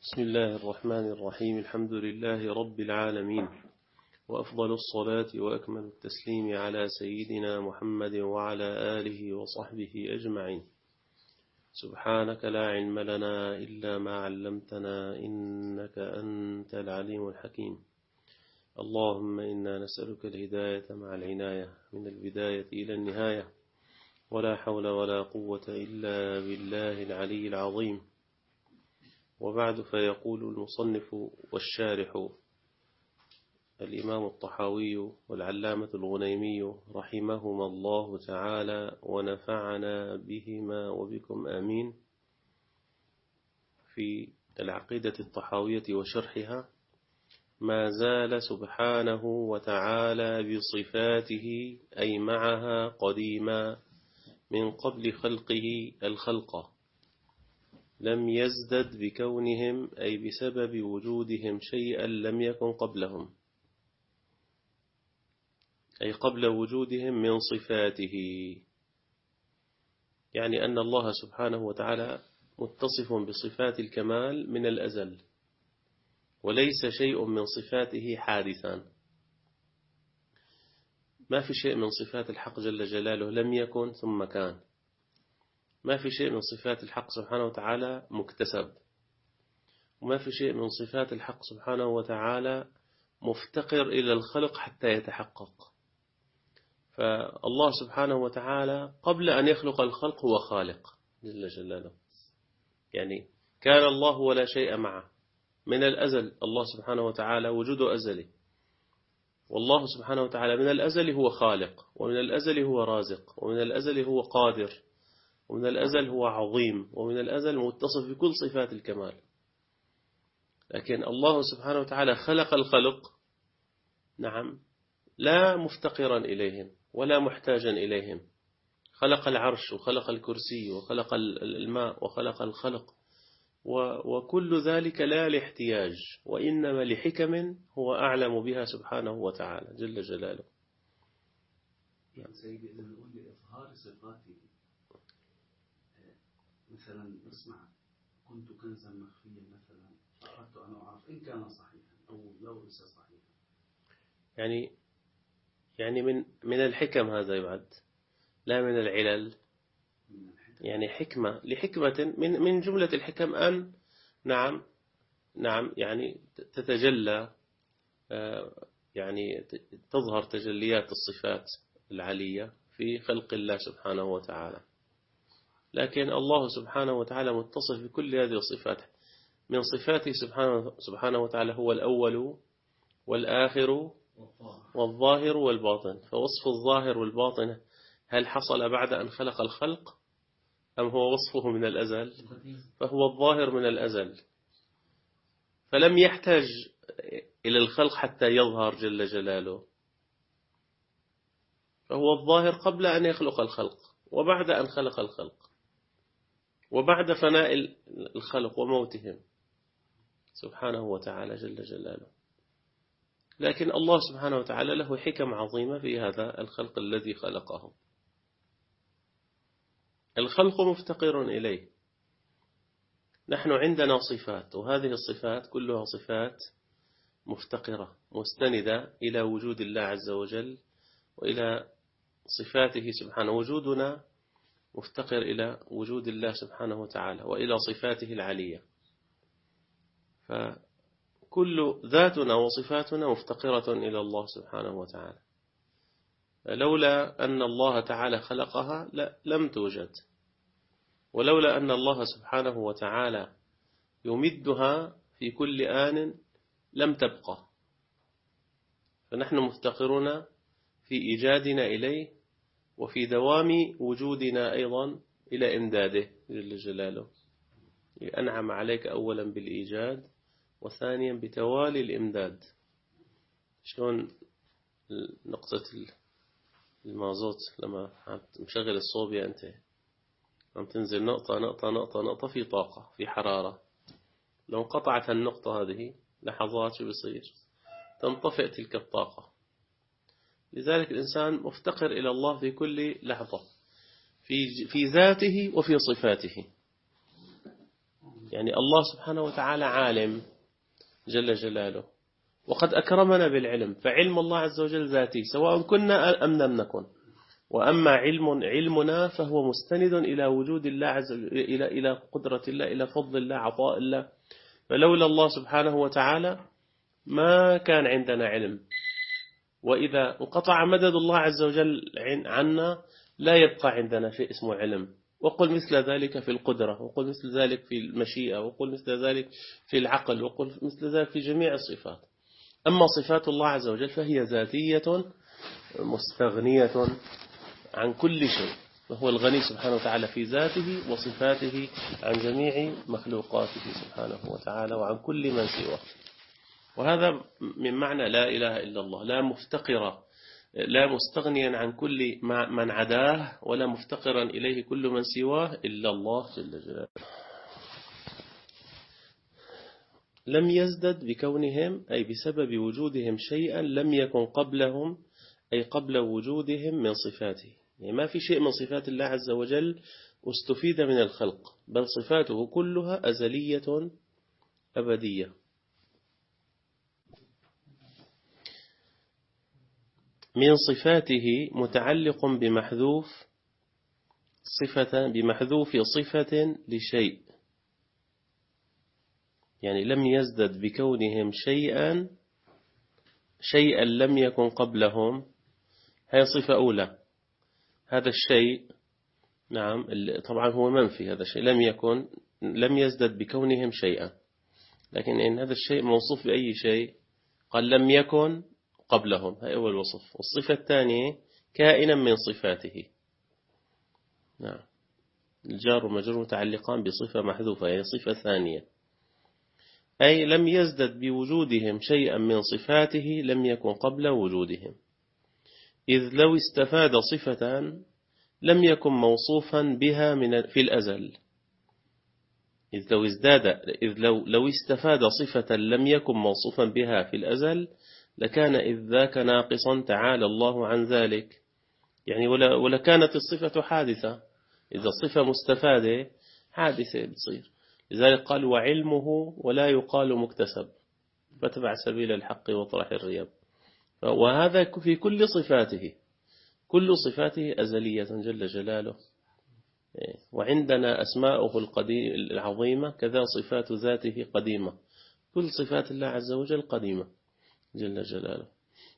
بسم الله الرحمن الرحيم. الحمد لله رب العالمين، وأفضل الصلاة وأكمل التسليم على سيدنا محمد وعلى آله وصحبه أجمعين. سبحانك لا علم لنا إلا ما علمتنا إنك أنت العليم الحكيم. اللهم إنا نسألك الهداية مع العناية من البداية إلى النهاية، ولا حول ولا قوة إلا بالله العلي العظيم. وبعد، فيقول المصنف والشارح الإمام الطحاوي والعلامة الغنيمي رحمهما الله تعالى ونفعنا بهما وبكم آمين، في العقيدة الطحاوية وشرحها: ما زال سبحانه وتعالى بصفاته أي معها قديما من قبل خلقه الخلق، لم يزدد بكونهم أي بسبب وجودهم شيئا لم يكن قبلهم، أي قبل وجودهم من صفاته. يعني أن الله سبحانه وتعالى متصف بصفات الكمال من الأزل، وليس شيء من صفاته حادثا. ما في شيء من صفات الحق جل جلاله لم يكن ثم كان. ما في شيء من صفات الحق سبحانه وتعالى مكتسب، وما في شيء من صفات الحق سبحانه وتعالى مفتقر إلى الخلق حتى يتحقق. فالله سبحانه وتعالى قبل أن يخلق الخلق هو خالق جل جلاله. يعني كان الله ولا شيء معه من الأزل. الله سبحانه وتعالى وجوده أزلي، والله سبحانه وتعالى من الأزل هو خالق، ومن الأزل هو رازق، ومن الأزل هو قادر، ومن الأزل هو عظيم، ومن الأزل متصف بكل صفات الكمال. لكن الله سبحانه وتعالى خلق الخلق، نعم، لا مفتقرا إليهم ولا محتاجا إليهم. خلق العرش وخلق الكرسي وخلق الماء وخلق الخلق، وكل ذلك لا لاحتياج، وإنما لحكم هو أعلم بها سبحانه وتعالى جل جلاله. يعني سيدي، إذا نقول لإظهار صفاته، مثلا نسمع كنت كنزا مخفيا مثلا، فأردت أن أعرف إن كان صحيحا أو لو ليس صحيحا. يعني من الحكم هذا يبعد، لا من العلل. يعني حكمة لحكمة من جملة الحكم أن نعم يعني تتجلى، يعني تظهر تجليات الصفات العلية في خلق الله سبحانه وتعالى. لكن الله سبحانه وتعالى متصف بكل هذه الصفات. من صفاته سبحانه وتعالى هو الأول والآخر والظاهر والباطن. فوصف الظاهر والباطن هل حصل بعد أن خلق الخلق أم هو وصفه من الأزل؟ فهو الظاهر من الأزل، فلم يحتاج إلى الخلق حتى يظهر جل جلاله. فهو الظاهر قبل أن يخلق الخلق، وبعد أن خلق الخلق، وبعد فناء الخلق وموتهم سبحانه وتعالى جل جلاله. لكن الله سبحانه وتعالى له حكم عظيمة في هذا الخلق الذي خلقه. الخلق مفتقر إليه. نحن عندنا صفات، وهذه الصفات كلها صفات مفتقرة مستندة إلى وجود الله عز وجل وإلى صفاته سبحانه. وجودنا مفتقر إلى وجود الله سبحانه وتعالى وإلى صفاته العلية. فكل ذاتنا وصفاتنا مفتقرة إلى الله سبحانه وتعالى. لولا أن الله تعالى خلقها لم توجد، ولولا أن الله سبحانه وتعالى يمدها في كل آن لم تبقى. فنحن مفتقرون في إيجادنا إليه، وفي دوام وجودنا أيضا إلى إمداده جل جلاله. أنعم عليك أولا بالإيجاد، وثانيا بتوالي الإمداد. شلون نقطة المازوت لما مشغل الصوبيا أنت عم تنزل نقطة نقطة نقطة نقطة في طاقة، في حرارة. لو انقطعت النقطة هذه لحظات شو بيصير؟ تنطفئ تلك الطاقة. لذلك الإنسان مفتقر إلى الله في كل لحظة، في ذاته وفي صفاته. يعني الله سبحانه وتعالى عالم جل جلاله، وقد أكرمنا بالعلم، فعلم الله عز وجل ذاتي سواء كنا أم لم نكن. وأما علمنا فهو مستند إلى وجود الله عز وجل، إلى قدرة الله، إلى فضل الله، عطاء الله. فلولا الله سبحانه وتعالى ما كان عندنا علم، وإذا انقطع مدد الله عز وجل عنا لا يبقى عندنا شيء اسمه علم. وقل مثل ذلك في القدرة، وقل مثل ذلك في المشيئة، وقل مثل ذلك في العقل، وقل مثل ذلك في جميع الصفات. أما صفات الله عز وجل فهي ذاتية مستغنية عن كل شيء، وهو الغني سبحانه وتعالى في ذاته وصفاته عن جميع مخلوقاته سبحانه وتعالى وعن كل من سواه. وهذا من معنى لا إله إلا الله، لا مفتقرة، لا مستغنيا عن كل من عداه، ولا مفتقرا إليه كل من سواه إلا الله جل جلاله. لم يزدد بكونهم أي بسبب وجودهم شيئا لم يكن قبلهم، أي قبل وجودهم من صفاته. يعني ما في شيء من صفات الله عز وجل استفيد من الخلق، بل صفاته كلها أزلية أبدية. من صفاته متعلق بمحذوف صفة لشيء، يعني لم يزدد بكونهم شيئا لم يكن قبلهم، هي صفة أولى. هذا الشيء نعم طبعا هو منفي، هذا الشيء لم يزدد بكونهم شيئا، لكن إن هذا الشيء موصوف بأي شيء، قال لم يكن قبلهم، هذا أول وصف. والصفة الثانية كائنا من صفاته، نعم الجار ومجرور متعلقان بصفة محذوفة، هي صفة ثانية، أي لم يزدد بوجودهم شيئا من صفاته لم يكن قبل وجودهم. إذ لو استفاد صفة لم يكن موصوفا بها في الأزل. لو استفاد صفة لم يكن موصوفا بها في الأزل لكان إذ ذاك ناقصا تعالى الله عن ذلك. يعني ولكانت الصفة حادثة، إذا الصفة مستفادة حادثة بتصير. لذلك قال وعلمه ولا يقال مكتسب، فاتبع سبيل الحق واطرح الرياب. وهذا في كل صفاته، كل صفاته أزلية جل جلاله. وعندنا أسماؤه العظيمة كذا صفات ذاته قديمة، كل صفات الله عز وجل قديمة جل جلاله.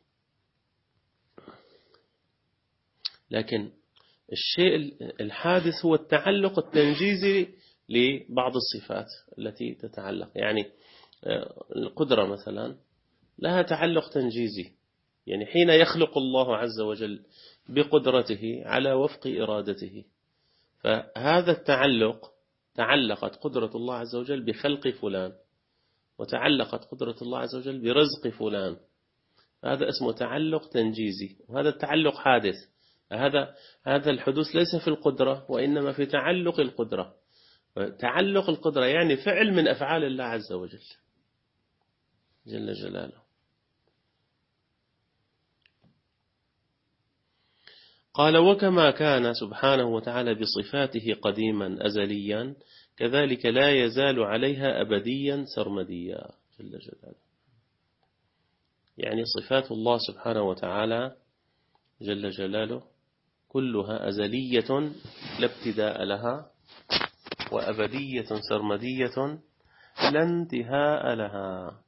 لكن الشيء الحادث هو التعلق التنجيزي لبعض الصفات التي تتعلق. يعني القدرة مثلا لها تعلق تنجيزي، يعني حين يخلق الله عز وجل بقدرته على وفق إرادته، فهذا التعلق تعلقت قدرة الله عز وجل بخلق فلان، وتعلقت قدرة الله عز وجل برزق فلان، هذا اسمه تعلق تنجيزي، وهذا التعلق حادث. هذا الحدوث ليس في القدرة وإنما في تعلق القدرة. تعلق القدرة يعني فعل من أفعال الله عز وجل جل جلاله. قال وكما كان سبحانه وتعالى بصفاته قديما أزليا كذلك لا يزال عليها أبديا سرمديا جل جلاله. يعني صفات الله سبحانه وتعالى جل جلاله كلها أزلية لا ابتداء لها، وأبدية سرمدية لا انتهاء لها.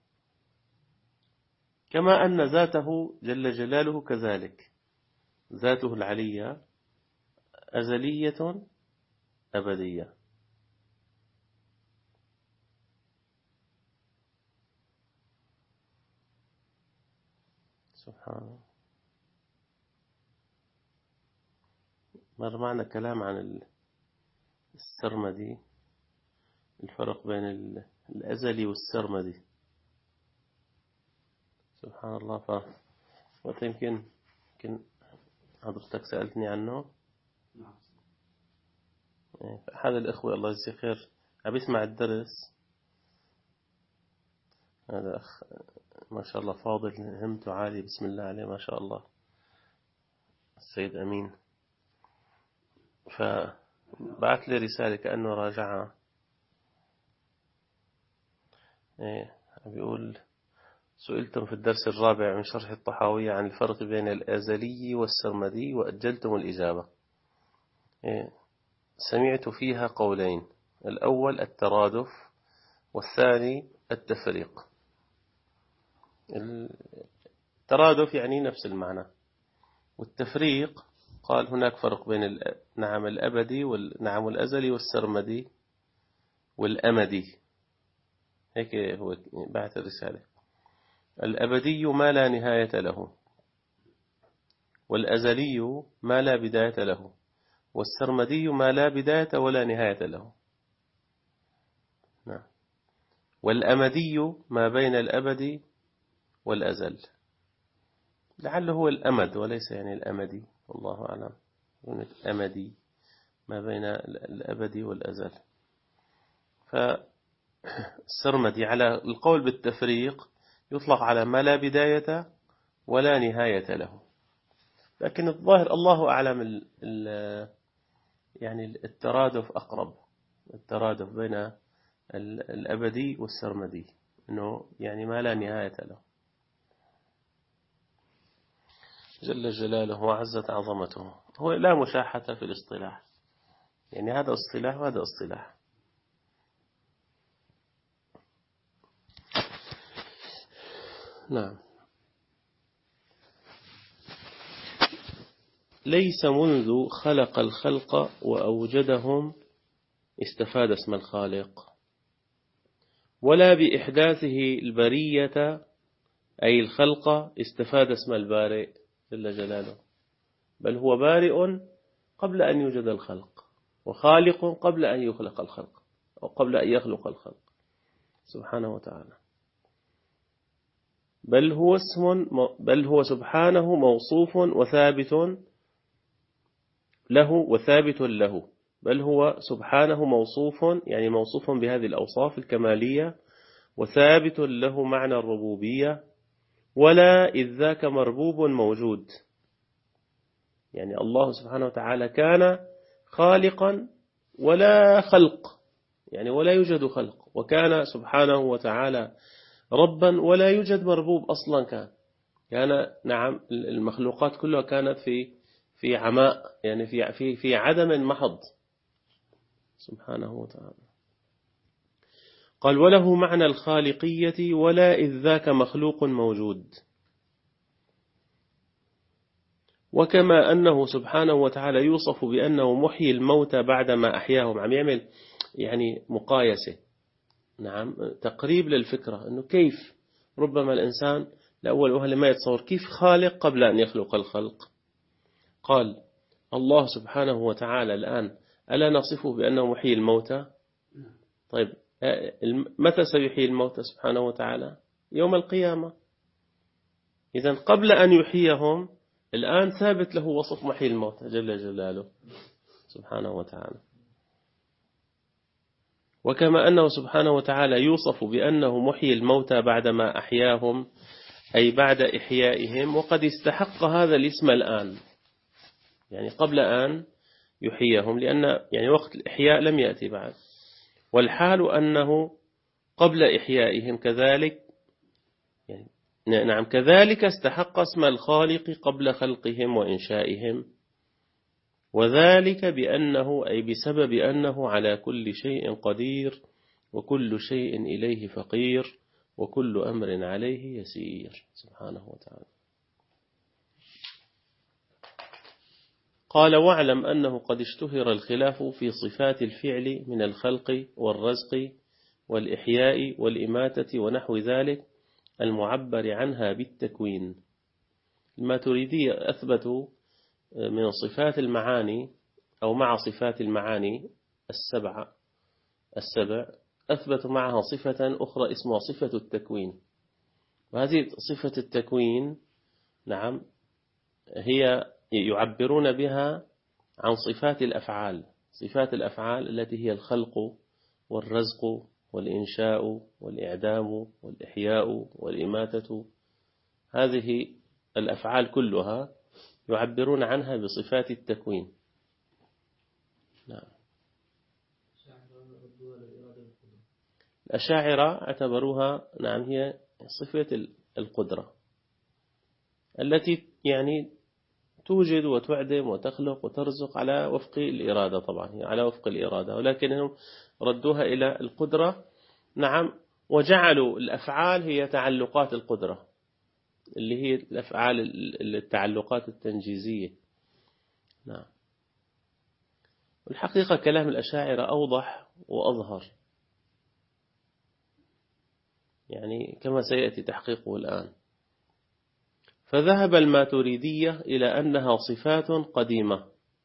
كما أن ذاته جل جلاله كذلك، ذاته العلية أزلية أبدية. سبحان الله. مر معنا كلام عن السرمدي، الفرق بين الأزلي والسرمدي. سبحان الله. يمكن حضرتك سألتني عنه. أحد الإخوة الله يجزيه خير عم يسمع الدرس، هذا أخ ما شاء الله فاضل همته عالي بسم الله عليه ما شاء الله، السيد أمين، فبعث لي رسالة كأنه راجعها، بيقول سئلتم في الدرس الرابع من شرح الطحاوية عن الفرق بين الأزلي والسرمدي وأجلتم الإجابة. سمعت فيها قولين، الأول الترادف والثاني التفريق. الترادف يعني نفس المعنى، والتفريق قال هناك فرق بين نعم الأبدي والنعم الأزلي والسرمدي والأمدي. هيك هو بعث الرسالة. الأبدي ما لا نهاية له، والأزلي ما لا بداية له، والسرمدي ما لا بداية ولا نهاية له. نعم. والأمدي ما بين الأبد والأزل، لعله هو الأمد وليس يعني الأمدي، والله أعلم. الأمدي ما بين الأبد والأزل. فالسرمدي على القول بالتفريق يطلق على ما لا بداية ولا نهاية له، لكن الظاهر الله أعلم يعني الترادف أقرب، الترادف بين الأبدي والسرمدي إنه يعني ما لا نهاية له جل جلاله وعزت عظمته. هو لا مشاحة في الاصطلاح، يعني هذا اصطلاح وهذا اصطلاح. نعم. ليس منذ خلق الخلق وأوجدهم استفاد اسم الخالق، ولا بإحداثه البرية أي الخلق استفاد اسم البارئ جل جلاله، بل هو بارئ قبل أن يوجد الخلق، وخالق قبل أن يخلق الخلق أو قبل أن يخلق الخلق سبحانه وتعالى. بل هو سبحانه موصوف وثابت له، بل هو سبحانه موصوف يعني موصوف بهذه الأوصاف الكمالية، وثابت له معنى الربوبية، ولا إذ ذاك مربوب موجود. يعني الله سبحانه وتعالى كان خالقا ولا خلق، يعني ولا يوجد خلق، وكان سبحانه وتعالى ربا ولا يوجد مربوب أصلا. كان نعم المخلوقات كلها كانت في عماء، يعني في عدم محض سبحانه وتعالى. قال وله معنى الخالقية ولا إذ ذاك مخلوق موجود. وكما أنه سبحانه وتعالى يوصف بأنه محيي الموتى بعدما أحياهم، عم يعمل يعني مقايسة، نعم تقريب للفكرة، أنه كيف ربما الإنسان لأول وهلة ما يتصور كيف خالق قبل أن يخلق الخلق. قال الله سبحانه وتعالى الآن ألا نصفه بأنه محيي الموتى؟ طيب متى سيحيي الموتى سبحانه وتعالى؟ يوم القيامة. إذن قبل أن يحييهم الآن ثابت له وصف محيي الموتى جل جلاله سبحانه وتعالى. وكما أنه سبحانه وتعالى يوصف بأنه محيي الموتى بعدما أحياهم أي بعد إحيائهم، وقد استحق هذا الاسم الآن، يعني قبل أن يحييهم، لأن يعني وقت الإحياء لم يأتي بعد. والحال أنه قبل إحيائهم كذلك، يعني نعم كذلك استحق اسم الخالق قبل خلقهم وإنشائهم، وذلك بأنه أي بسبب أنه على كل شيء قدير، وكل شيء إليه فقير، وكل أمر عليه يسير سبحانه وتعالى. قال واعلم أنه قد اشتهر الخلاف في صفات الفعل من الخلق والرزق والإحياء والإماتة ونحو ذلك المعبر عنها بالتكوين. الماتريدية أثبتوا من صفات المعاني أو مع صفات المعاني السبع أثبتوا معها صفة أخرى اسمها صفة التكوين. وهذه صفة التكوين نعم هي يعبرون بها عن صفات الأفعال، صفات الأفعال التي هي الخلق والرزق والإنشاء والإعدام والإحياء والإماتة. هذه الأفعال كلها يعبرون عنها بصفات التكوين. نعم. الأشاعرة اعتبروها نعم هي صفة القدرة التي يعني توجد وتعدم وتخلق وترزق على وفق الإرادة، طبعا هي على وفق الإرادة، ولكنهم ردوها إلى القدرة. نعم، وجعلوا الأفعال هي تعلقات القدرة اللي هي الأفعال التعلقات التنجيزية. نعم، والحقيقة كلام الأشاعرة أوضح وأظهر، يعني كما سيأتي تحقيقه الآن. فذهب الماتريدية إلى أنها صفات قديمة،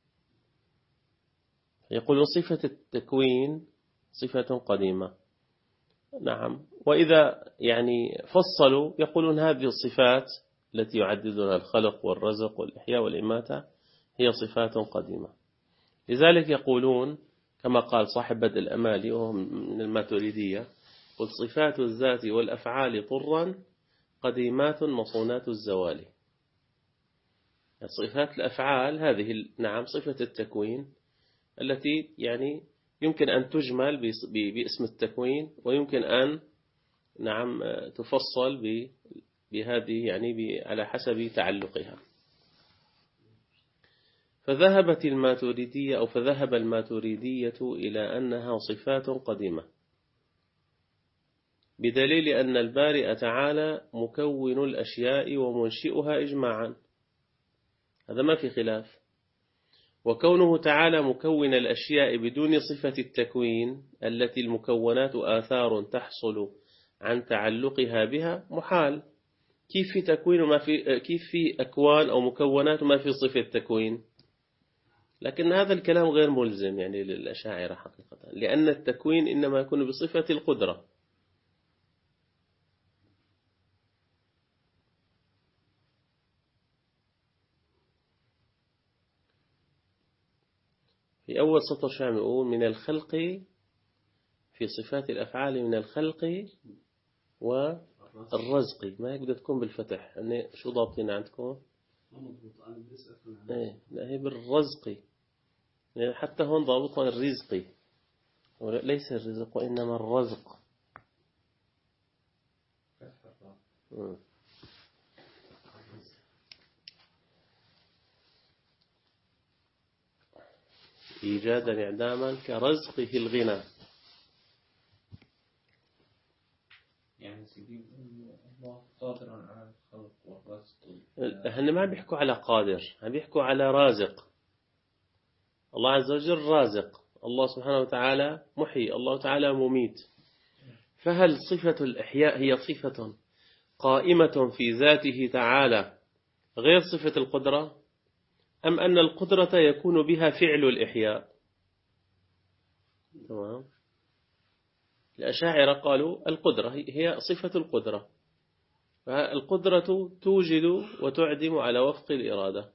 يقول صفة التكوين صفة قديمة. نعم، وإذا يعني فصلوا يقولون هذه الصفات التي يعددونها الخلق والرزق والإحياء والإماتة هي صفات قديمة. لذلك يقولون كما قال صاحب بدء الأمالي وهو من الماتريدية: قل صفات الذات والأفعال طرا قديمات مصونات الزوال. صفات الأفعال هذه نعم صفة التكوين التي يعني يمكن أن تجمل باسم التكوين، ويمكن أن نعم تفصل بهذه يعني على حسب تعلقها. فذهب الماتريدية إلى أنها صفات قديمة، بدليل أن البارئ تعالى مكون الأشياء ومنشئها إجماعا، هذا ما في خلاف. وكونه تعالى مكون الأشياء بدون صفة التكوين التي المكونات آثار تحصل عن تعلقها بها محال. كيف في تكوين وما في، كيف في أكوان أو مكونات وما في صفة تكوين؟ لكن هذا الكلام غير ملزم يعني للأشاعرة حقيقة، لأن التكوين إنما يكون بصفة القدرة. في أول سطر شو عم يقول؟ من الخلق، في صفات الأفعال من الخلق والرزق. ما هيك بدها تكون بالفتح، يعني شو ضابطين عندكم؟ ايه لا، هي بالرزق، يعني حتى هون ضابطها الرزق، ليس الرزق وإنما الرزق. إيجادا إعداما كرزقه الغنى. يعني سيدي الله قادر على الخلق والرزق. هن ما بيحكوا على قادر، هم بيحكوا على رازق. الله عز وجل رازق، الله سبحانه وتعالى محيي، الله تعالى مميت. فهل صفة الإحياء هي صفة قائمة في ذاته تعالى غير صفة القدرة، أم أن القدرة يكون بها فعل الإحياء؟ تمام. الأشاعرة قالوا القدرة هي صفة القدرة، فالقدرة توجد وتعدم على وفق الإرادة.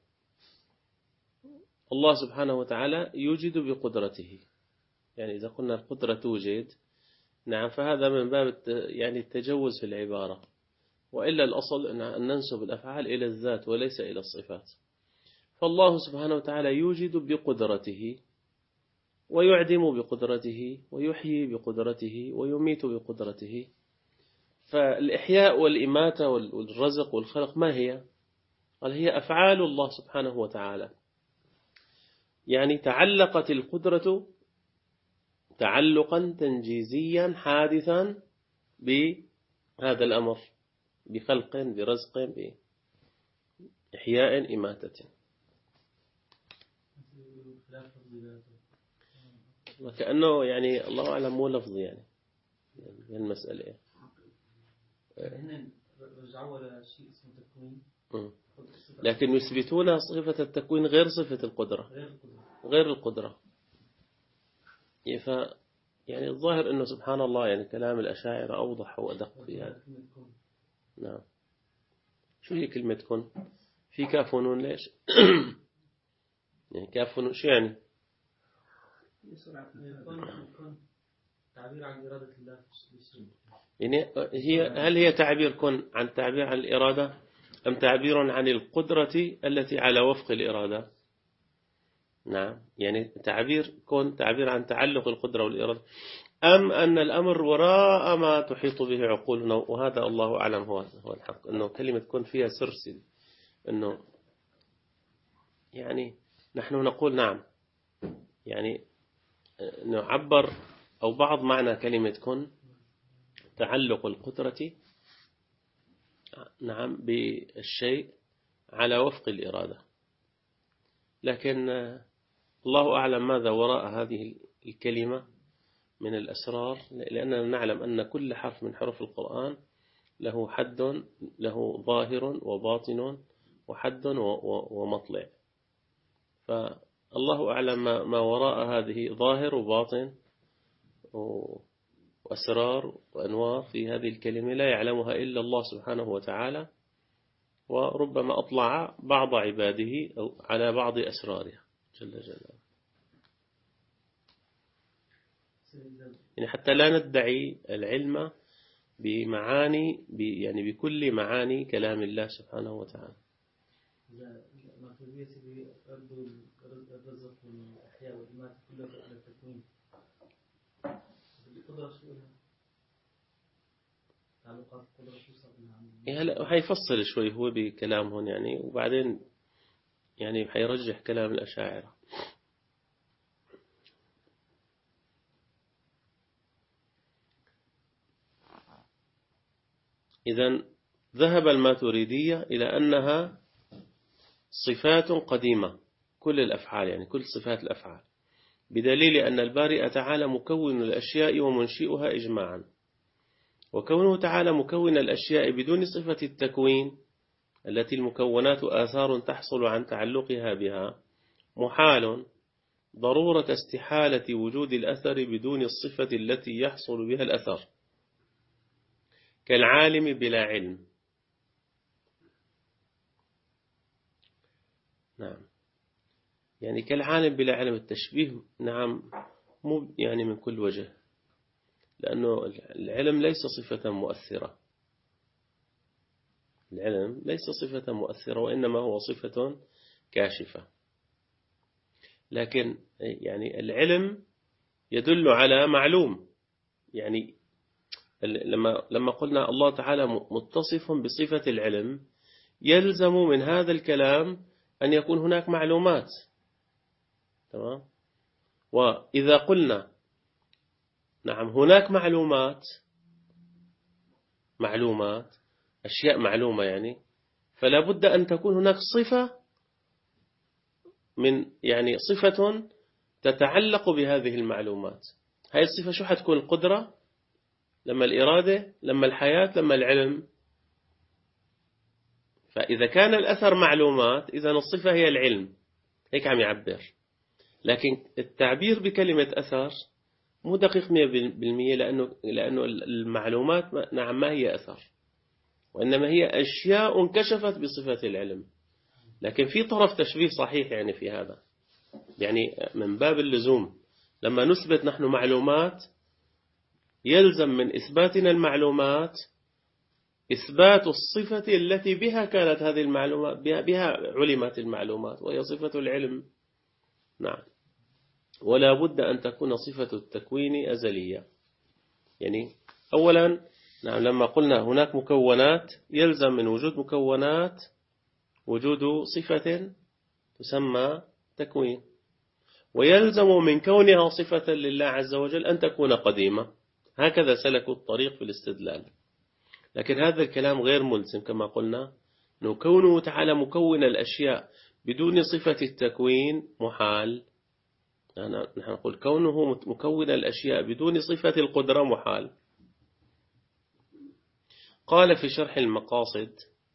الله سبحانه وتعالى يوجد بقدرته، يعني إذا قلنا القدرة توجد نعم فهذا من باب يعني التجوز في العبارة، وإلا الأصل أن ننسب الأفعال إلى الذات وليس إلى الصفات. فالله سبحانه وتعالى يوجد بقدرته ويعدم بقدرته ويحيي بقدرته ويميت بقدرته. فالإحياء والإماتة والرزق والخلق ما هي؟ قال هي أفعال الله سبحانه وتعالى، يعني تعلقت القدرة تعلقا تنجيزيا حادثا بهذا الأمر، بخلق برزق بإحياء إماتة. وكأنه يعني الله أعلم مو لفظ يعني المسألة. رجعوا على شيء اسمه تكوين، لكن يثبتون صفة التكوين غير صفة القدرة، غير القدرة. يعني الظاهر أنه سبحان الله يعني كلام الأشاعرة أوضح وأدق في هذا. نعم. شو هي كلمة كن؟ في كاف ونون ليش؟ يعني كاف ونون شو يعني؟ تعبير عن إرادة الله. يعني هل هي تعبير كن عن تعبير عن الإرادة، أم تعبير عن القدرة التي على وفق الإرادة؟ نعم، يعني تعبير كن تعبير عن تعلق القدرة والإرادة. أم أن الأمر وراء ما تحيط به عقولنا، وهذا الله أعلم هو الحق، أنه كلمة كن فيها سرسل، أنه يعني نحن نقول نعم، يعني نعبر أو بعض معنى كلمة كن تعلق القدرة نعم بالشيء على وفق الإرادة، لكن الله أعلم ماذا وراء هذه الكلمة من الأسرار، لأننا نعلم أن كل حرف من حروف القرآن له حد، له ظاهر وباطن وحد ومطلع، فالله أعلم ما وراء هذه ظاهر وباطن وأسرار وأنوار في هذه الكلمة لا يعلمها إلا الله سبحانه وتعالى، وربما أطلع بعض عباده على بعض أسرارها جل جلاله. يعني حتى لا ندعي العلم بمعاني يعني بكل معاني كلام الله سبحانه وتعالى. ما في بيتي الرزق والأحياء والمات كلها في التكوين. القدرة شو لها؟ تعلقات القدرة شو صار لها؟ هلا حيفصل شوي هو بكلام هون يعني، وبعدين يعني حيرجح كلام الأشاعرة. إذن ذهب الماتريدية إلى أنها صفات قديمة، كل الأفعال يعني كل صفات الأفعال، بدليل أن البارئ تعالى مكون الأشياء ومنشئها إجماعا، وكونه تعالى مكون الأشياء بدون صفة التكوين التي المكونات آثار تحصل عن تعلقها بها محال ضرورة استحالة وجود الأثر بدون الصفة التي يحصل بها الأثر، كالعالم بلا علم. نعم، يعني كالعالم بلا علم، التشبيه نعم مو يعني من كل وجه، لأنه العلم ليس صفة مؤثرة، العلم ليس صفة مؤثرة وإنما هو صفة كاشفة، لكن يعني العلم يدل على معلوم، يعني لما قلنا الله تعالى متصف بصفة العلم يلزم من هذا الكلام أن يكون هناك معلومات، تمام؟ وإذا قلنا نعم هناك معلومات أشياء معلومة يعني، فلا بد أن تكون هناك صفة يعني صفة تتعلق بهذه المعلومات. هذه الصفة شو حتكون؟ القدرة، لما الإرادة، لما الحياة، لما العلم. فإذا كان الأثر معلومات إذن الصفة هي العلم، هيك عم يعبر. لكن التعبير بكلمة أثر مو دقيق 100%، لأنه المعلومات نعم ما هي أثر، وإنما هي أشياء انكشفت بصفة العلم. لكن في طرف تشبيه صحيح يعني في هذا، يعني من باب اللزوم لما نثبت نحن معلومات يلزم من إثباتنا المعلومات إثبات الصفة التي بها كانت هذه المعلومات، بها علمت المعلومات، وهي صفة العلم. نعم، ولا بد أن تكون صفة التكوين أزلية. يعني أولا نعم لما قلنا هناك مكونات يلزم من وجود مكونات وجود صفة تسمى تكوين، ويلزم من كونها صفة لله عز وجل أن تكون قديمة. هكذا سلكوا الطريق في الاستدلال، لكن هذا الكلام غير ملزم كما قلنا، أنه كونه تعالى مكون الأشياء بدون صفة التكوين محال. نحن نقول كونه مكون الأشياء بدون صفة القدرة محال. قال في شرح المقاصد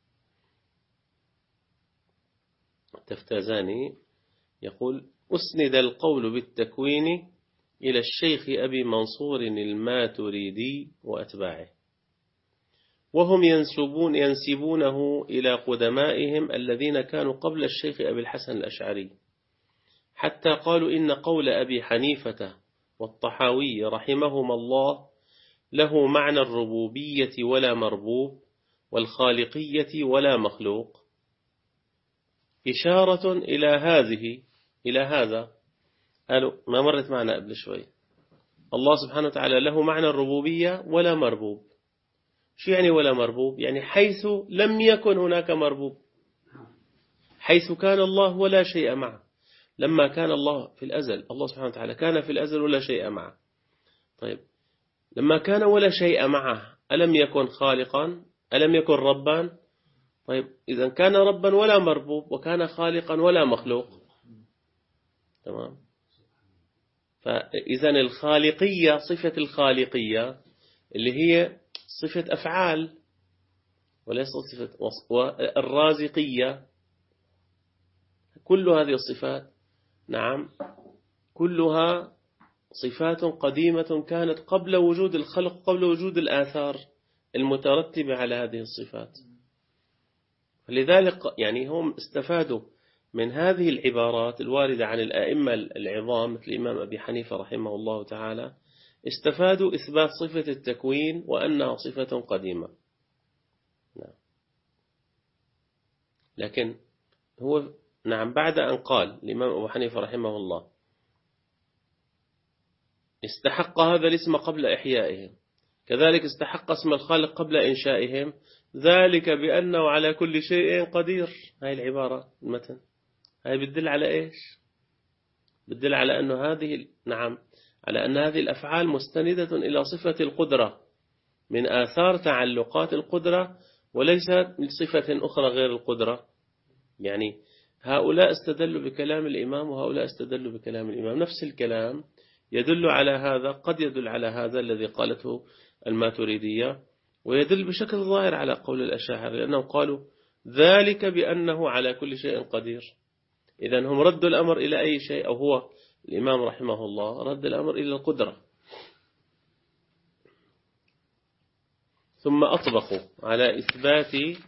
التفتازاني يقول: أسند القول بالتكوين إلى الشيخ أبي منصور الماتريدي وأتباعه، وهم ينسبونه إلى قدمائهم الذين كانوا قبل الشيخ أبي الحسن الأشعري، حتى قالوا إن قول أبي حنيفة والطحاوي رحمهما الله له معنى الربوبية ولا مربوب، والخالقية ولا مخلوق، إشارة إلى هذا. قالوا ما مرت معنا قبل شوي، الله سبحانه وتعالى له معنى الربوبية ولا مربوب. شو يعني ولا مربوب؟ يعني حيث لم يكن هناك مربوب، حيث كان الله ولا شيء معه. لما كان الله في الأزل، الله سبحانه وتعالى كان في الأزل ولا شيء معه. طيب لما كان ولا شيء معه ألم يكن خالقا؟ ألم يكن ربا؟ طيب إذا كان ربا ولا مربوب، وكان خالقا ولا مخلوق. تمام. فإذا الخالقية، صفة الخالقية اللي هي صفة أفعال وليس صفة والرازقية، كل هذه الصفات نعم كلها صفات قديمة كانت قبل وجود الخلق، قبل وجود الآثار المترتبة على هذه الصفات. لذلك يعني هم استفادوا من هذه العبارات الواردة عن الأئمة العظام مثل الإمام أبي حنيفة رحمه الله تعالى، استفادوا إثبات صفة التكوين وأنها صفة قديمة. نعم. لكن هو نعم بعد أن قال الإمام أبو حنيفة رحمه الله استحق هذا الاسم قبل إحيائهم، كذلك استحق اسم الخالق قبل إنشائهم، ذلك بأنه على كل شيء قدير. هاي العبارة المتن هاي بتدل على إيش؟ بتدل على أنه هذه نعم على أن هذه الأفعال مستندة إلى صفة القدرة من آثار تعلقات القدرة وليست من صفة أخرى غير القدرة. يعني هؤلاء استدلوا بكلام الإمام وهؤلاء استدلوا بكلام الإمام، نفس الكلام يدل على هذا، قد يدل على هذا الذي قالته الماتريدية، ويدل بشكل ظاهر على قول الأشاعرة، لأنهم قالوا ذلك بأنه على كل شيء قدير. إذن هم ردوا الأمر إلى أي شيء، أو هو الإمام رحمه الله رد الأمر إلى القدرة. ثم أطبقوا على إثبات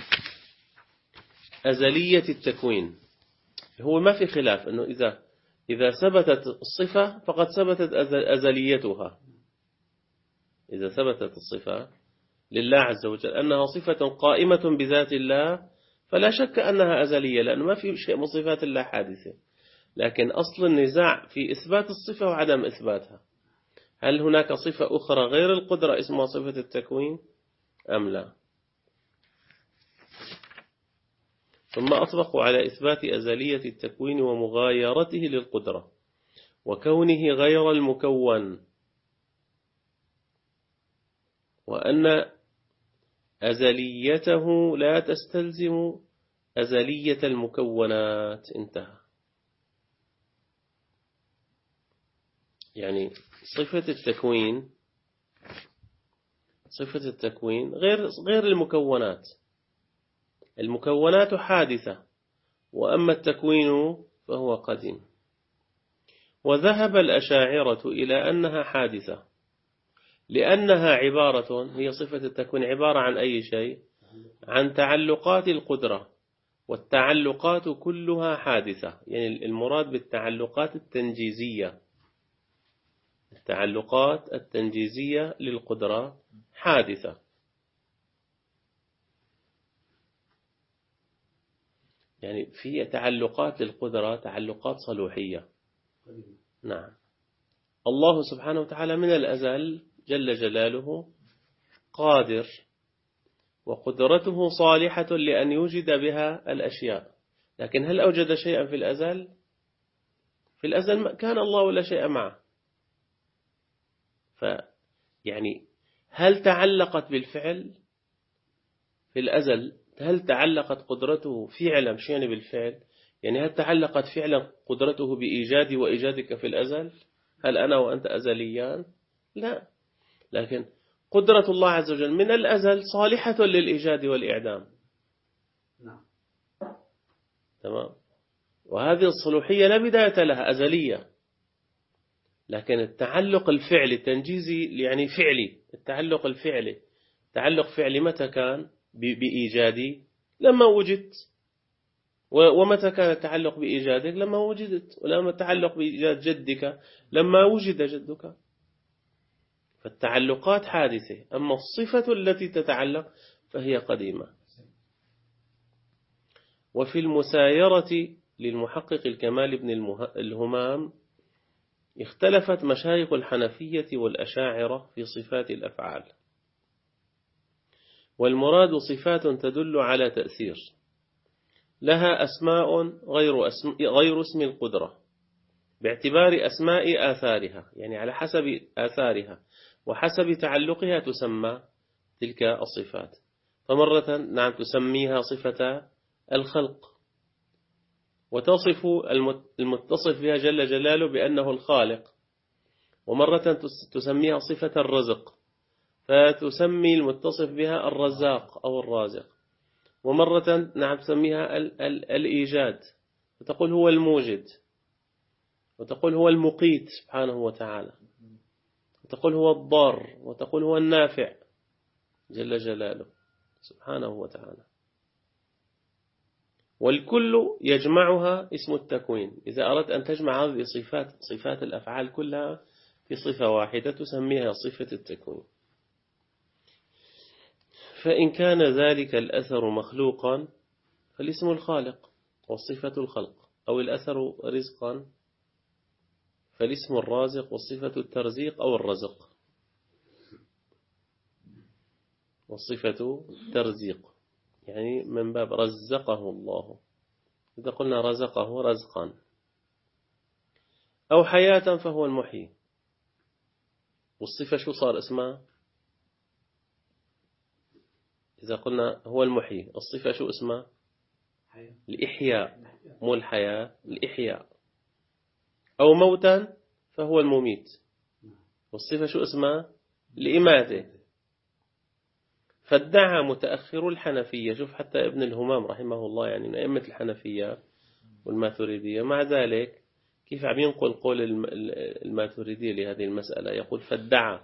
أزلية التكوين. هو ما في خلاف أنه إذا ثبتت الصفة فقد ثبتت أزليتها. إذا ثبتت الصفة لله عز وجل أنها صفة قائمة بذات الله فلا شك أنها أزلية، لأنه ما في شيء من صفات الله حادثة. لكن أصل النزاع في إثبات الصفة وعدم إثباتها، هل هناك صفة أخرى غير القدرة اسمها صفة التكوين أم لا؟ ثم أطبقوا على إثبات أزلية التكوين ومغايرته للقدرة وكونه غير المكون، وأن أزليته لا تستلزم أزلية المكونات. انتهى. يعني صفة التكوين غير المكونات. المكونات حادثة، وأما التكوين فهو قديم. وذهب الأشاعرة إلى أنها حادثة لأنها هي صفة التكوين عبارة عن أي شيء؟ عن تعلقات القدرة، والتعلقات كلها حادثة. يعني المراد بالتعلقات التنجيزية، التعلقات التنجيزية للقدرة حادثة. يعني في تعلقات للقدرة تعلقات صلوحية. نعم. الله سبحانه وتعالى من الأزل جل جلاله قادر، وقدرته صالحة لأن يوجد بها الأشياء. لكن هل أوجد شيئا في الأزل؟ في الأزل كان الله ولا شيء معه. يعني هل تعلقت بالفعل في الأزل؟ هل تعلقت قدرته فعلا شيئا بالفعل؟ يعني هل تعلقت فعلا قدرته بإيجادي وإيجادك في الأزل؟ هل أنا وأنت أزليان؟ لا. لكن قدرة الله عز وجل من الأزل صالحة للإيجاد والإعدام. نعم. تمام. وهذه الصلوحية لا بداية لها، أزلية. لكن التعلق الفعلي التنجيزي يعني فعلي، التعلق الفعلي تعلق فعلي متى كان؟ بإيجادي لما وجدت. ومتى كان التعلق بإيجادك؟ لما وجدت. ولما التعلق بإيجاد جدك؟ لما وجد جدك. فالتعلقات حادثة، أما الصفة التي تتعلق فهي قديمة. وفي المسايرة للمحقق الكمال بن الهمام اختلفت مشايخ الحنفية والأشاعرة في صفات الأفعال، والمراد صفات تدل على تأثير لها أسماء غير اسم القدرة باعتبار أسماء آثارها، يعني على حسب آثارها وحسب تعلقها تسمى تلك الصفات. فمرة نعم تسميها صفة الخلق، وتصف المتصف بها جل جلاله بأنه الخالق، ومرة تسميها صفة الرزق فتسمي المتصف بها الرزاق أو الرازق، ومرة نعم تسميها الإيجاد وتقول هو الموجد، وتقول هو المقيت سبحانه وتعالى، وتقول هو الضار، وتقول هو النافع جل جلاله سبحانه وتعالى. والكل يجمعها اسم التكوين. إذا أردت أن تجمع هذه صفات الأفعال كلها في صفة واحدة تسميها صفة التكوين. فإن كان ذلك الأثر مخلوقا فالاسم الخالق والصفة الخلق، أو الأثر رزقا فالاسم الرازق والصفة الترزيق أو الرزق والصفة الترزيق، يعني من باب رزقه الله، إذا قلنا رزقه رزقا. أو حياة فهو المحيي، والصفة شو صار اسمها؟ إذا قلنا هو المحيي الصفة شو اسمها؟ الإحياء، مو الحياة، الإحياء. أو موتا فهو المميت، والصفة شو اسمها؟ الإماتة. فادعى متأخر الحنفية، شوف حتى ابن الهمام رحمه الله يعني من أئمة الحنفية والماتريدية، مع ذلك كيف عم ينقل قول الماتريدية لهذه المسألة، يقول فادعى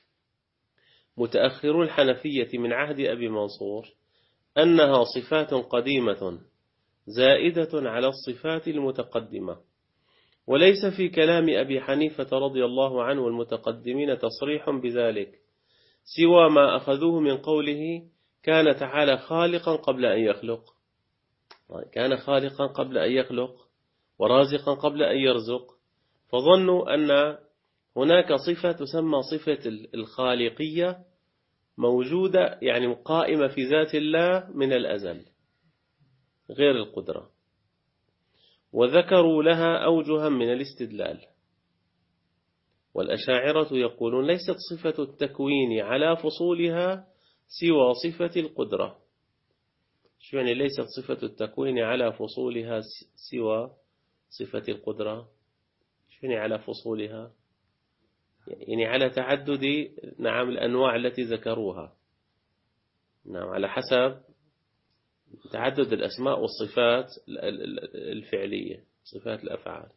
متأخر الحنفية من عهد أبي منصور أنها صفات قديمة زائدة على الصفات المتقدمة، وليس في كلام أبي حنيفة رضي الله عنه والمتقدمين تصريح بذلك سوى ما أخذوه من قوله كان تعالى خالقا قبل أن يخلق، كان خالقا قبل أن يخلق ورازقا قبل أن يرزق، فظنوا أن هناك صفة تسمى صفة الخالقية موجودة يعني قائمة في ذات الله من الأزل غير القدرة، وذكروا لها أوجها من الاستدلال. والأشاعرة يقولون ليست صفة التكوين على فصولها سوى صفة القدرة. شو يعني ليست صفة التكوين على فصولها سوى صفة القدرة؟ شو يعني على فصولها؟ يعني على تعدد نعم الأنواع التي ذكروها، نعم على حسب تعدد الأسماء والصفات الفعلية، صفات الأفعال.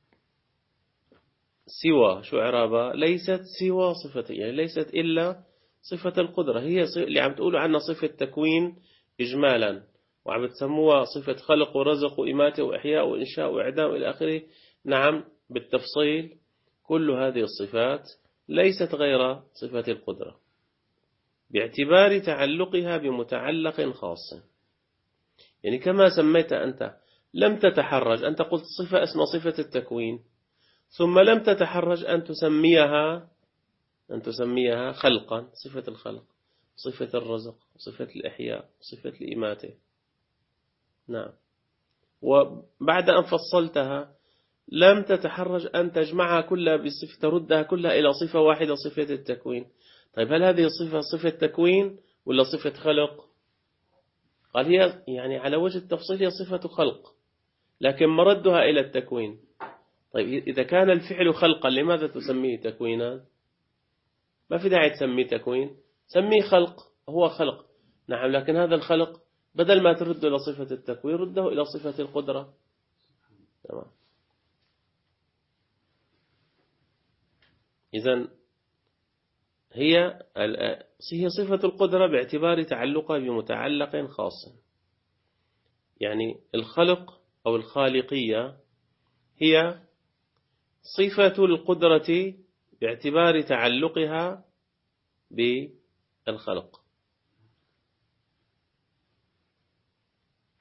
سوى شو عرابة؟ ليست سوى صفة، يعني ليست إلا صفة القدرة، هي اللي عم تقولوا عنها صفة تكوين إجمالا، وعم تسموها صفة خلق ورزق وإماتة وإحياء وإنشاء وإعدام إلى آخره. نعم بالتفصيل كل هذه الصفات ليست غير صفة القدرة باعتبار تعلقها بمتعلق خاص. يعني كما سميت أنت لم تتحرج أنت قلت صفة اسمها صفة التكوين، ثم لم تتحرج أن تسميها خلقا، صفة الخلق، صفة الرزق، صفة الإحياء، صفة الإماتة. نعم. وبعد أن فصلتها لم تتحرج أن تجمعها كلها بصفة، تردها كلها إلى صفة واحدة، صفة التكوين. طيب هل هذه الصفة صفة تكوين ولا صفة خلق؟ قال هي يعني على وجه التفصيل هي صفة خلق، لكن مردها إلى التكوين. طيب إذا كان الفعل خلقا لماذا تسميه تكوينا؟ ما في داعي تسميه تكوين، سميه خلق، هو خلق. نعم، لكن هذا الخلق بدل ما ترده إلى صفة التكوين رده إلى صفة القدرة. تمام. إذن هي صفة القدرة باعتبار تعلقها بمتعلق خاص. يعني الخلق أو الخالقية هي صفة القدرة باعتبار تعلقها بالخلق.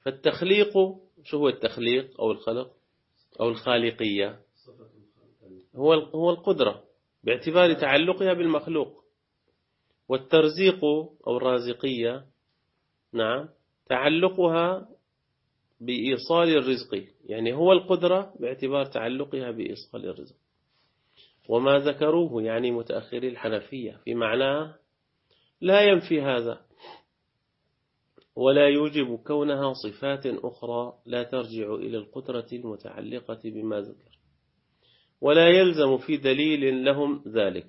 فالتخليق شو هو التخليق أو الخلق أو الخالقية؟ هو القدرة باعتبار تعلقها بالمخلوق. والترزيق أو الرازقية نعم تعلقها بإيصال الرزق، يعني هو القدرة باعتبار تعلقها بإيصال الرزق. وما ذكروه يعني متأخري الحنفية في معناه لا ينفي هذا، ولا يوجب كونها صفات أخرى لا ترجع إلى القدرة المتعلقة بما ذكر، ولا يلزم في دليل لهم ذلك.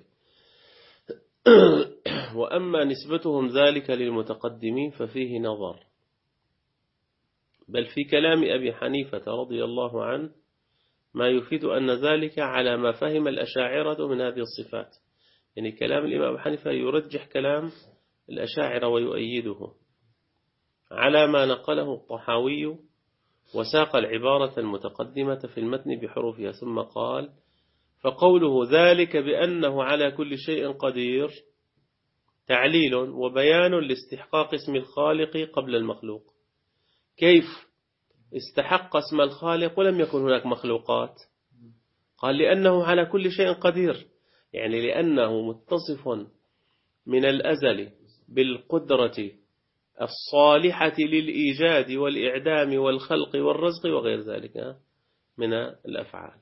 وأما نسبتهم ذلك للمتقدمين ففيه نظر، بل في كلام أبي حنيفة رضي الله عنه ما يفيد أن ذلك على ما فهم الأشاعرة من هذه الصفات. يعني كلام الإمام أبي حنيفة يرجح كلام الأشاعرة ويؤيده على ما نقله الطحاوي، وساق العبارة المتقدمة في المتن بحروفها، ثم قال: فقوله ذلك بأنه على كل شيء قدير تعليل وبيان لاستحقاق اسم الخالق قبل المخلوق. كيف استحق اسم الخالق ولم يكن هناك مخلوقات؟ قال: لأنه على كل شيء قدير، يعني لأنه متصف من الأزل بالقدرة الصالحة للإيجاد والإعدام والخلق والرزق وغير ذلك من الأفعال.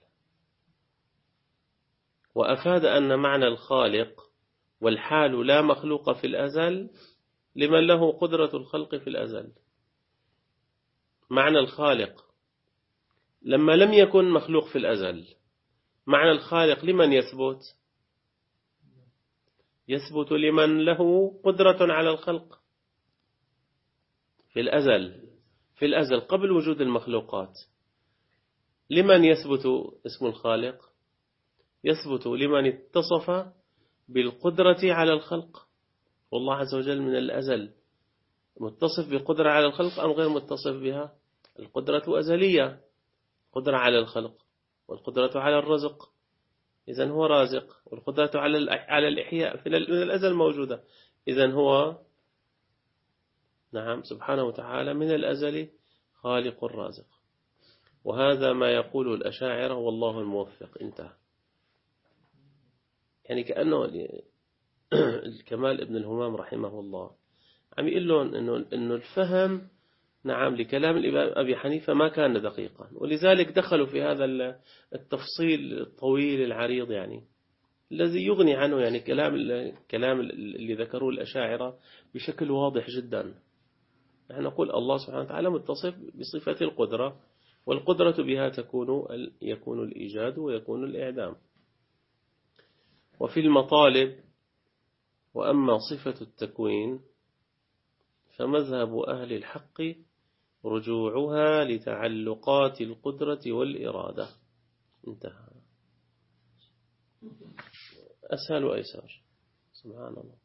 وأفاد أن معنى الخالق والحال لا مخلوق في الأزل لمن له قدرة الخلق في الأزل. معنى الخالق لما لم يكن مخلوق في الأزل، معنى الخالق لمن يثبت؟ يثبت لمن له قدرة على الخلق في الأزل قبل وجود المخلوقات. لمن يثبت اسم الخالق؟ يثبت لمن اتصف بالقدرة على الخلق، والله عز وجل من الأزل متصف بقدرة على الخلق أم غير متصف بها؟ القدرة أزلية، قدرة على الخلق والقدرة على الرزق، إذن هو رازق، والقدرة على الإحياء من الأزل موجودة، إذن هو نعم سبحانه وتعالى من الأزل خالق الرازق. وهذا ما يقوله الأشاعرة والله الموفق. انتهى. يعني كأنه الكمال ابن الهمام رحمه الله عم يقول لهم إنه الفهم نعم لكلام الإمام أبي حنيفة ما كان دقيقا، ولذلك دخلوا في هذا التفصيل الطويل العريض يعني الذي يغني عنه يعني كلام اللي ذكروه الأشاعرة بشكل واضح جدا. نحن نقول الله سبحانه وتعالى متصف بصفة القدرة، والقدرة بها يكون الإيجاد ويكون الإعدام. وفي المطالب: وأما صفة التكوين فمذهب أهل الحق رجوعها لتعلقات القدرة والإرادة. انتهى. أسهل وأيسر. سبحان الله.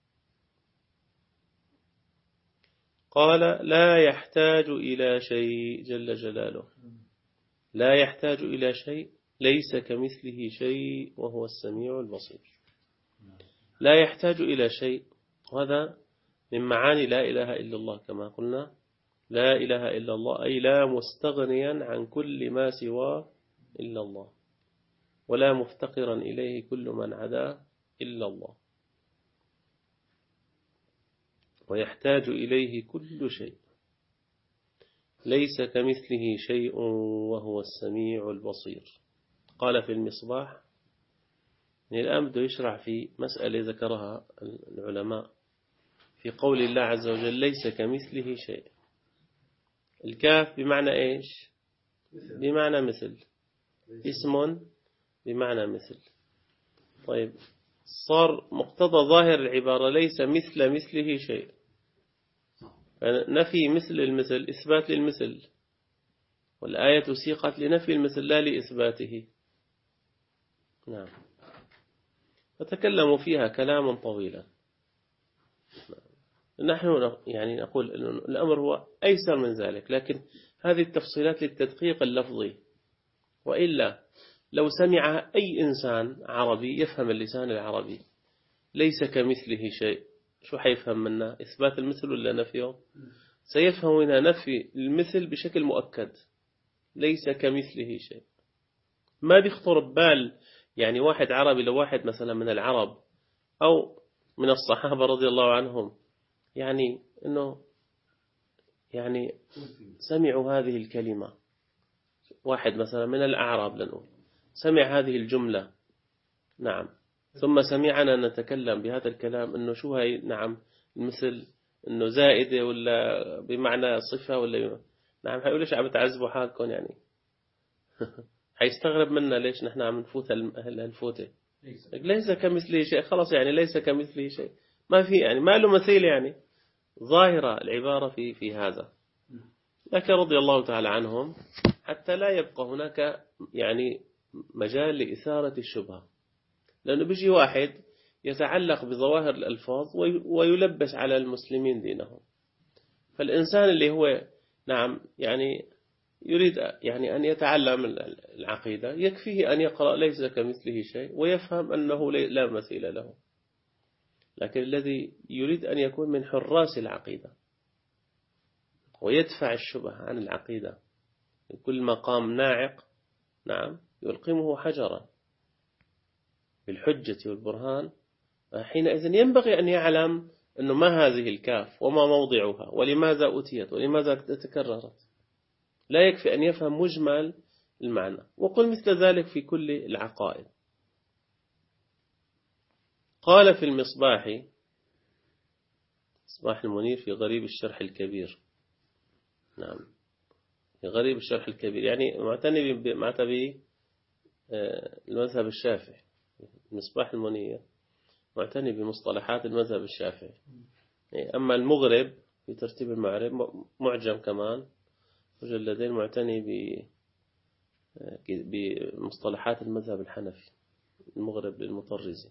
قال: لا يحتاج إلى شيء جل جلاله، لا يحتاج إلى شيء، ليس كمثله شيء وهو السميع البصير. لا يحتاج إلى شيء، وهذا من معاني لا إله إلا الله كما قلنا. لا إله إلا الله أي لا مستغنيا عن كل ما سواه إلا الله، ولا مفتقرا إليه كل من عداه إلا الله، ويحتاج إليه كل شيء. ليس كمثله شيء وهو السميع البصير. قال في المصباح. الآن بده يشرع في مسألة ذكرها العلماء في قول الله عز وجل: ليس كمثله شيء. الكاف بمعنى إيش؟ بمعنى مثل، اسم بمعنى مثل. طيب، صار مقتضى ظاهر العبارة ليس مثله شيء، فنفي مثل المثل إثبات للمثل، والآية سيقت لنفي المثل لا لإثباته. نعم. فتكلموا فيها كلاما طويلا. نحن يعني نقول الأمر هو أيسر من ذلك، لكن هذه التفصيلات للتدقيق اللفظي، وإلا لو سمع أي إنسان عربي يفهم اللسان العربي ليس كمثله شيء، شو حيفهم منا؟ إثبات المثل ولا نفيه؟ سيفهم منها نفي المثل بشكل مؤكد، ليس كمثله شيء. ما بيخطر ببال يعني واحد عربي لو واحد مثلا من العرب أو من الصحابة رضي الله عنهم، يعني أنه يعني سمعوا هذه الكلمة، واحد مثلا من الأعراب لنقول سمع هذه الجملة، نعم، ثم سمعنا نتكلم بهذا الكلام، أنه شو هاي، نعم، مثل أنه زائدة ولا بمعنى صفة ولا نعم، هيقول ليش عم تعذبوا حالكم يعني هيستغرب منا ليش نحن عم نفوت هالفوتة، ليس كمثله شيء، خلاص يعني ليس كمثله شيء، ما في يعني ما له مثيل، يعني ظاهرة العبارة في هذا. لكن رضي الله تعالى عنهم حتى لا يبقى هناك يعني مجال لإثارة الشبهة، لأنه بيجي واحد يتعلق بظواهر الألفاظ ويلبس على المسلمين دينهم. فالإنسان اللي هو نعم يعني يريد يعني أن يتعلم العقيدة، يكفيه أن يقرأ ليس كمثله شيء ويفهم أنه لا مثيل له. لكن الذي يريد أن يكون من حراس العقيدة ويدفع الشبه عن العقيدة، كل مقام ناعق نعم يلقمه حجرا بالحجة والبرهان، حينئذ ينبغي أن يعلم أنه ما هذه الكاف وما موضعها ولماذا أتيت ولماذا تكررت. لا يكفي أن يفهم مجمل المعنى. وقل مثل ذلك في كل العقائد. قال في المصباح، مصباح المنير في غريب الشرح الكبير، نعم في غريب الشرح الكبير، يعني معتني المذهب الشافعي. مصباح المنير معتني بمصطلحات المذهب الشافعي. أما المغرب في ترتيب المعرب معجم كمان مجلدين معتني بمصطلحات المذهب الحنفي، المغرب للمطرزي.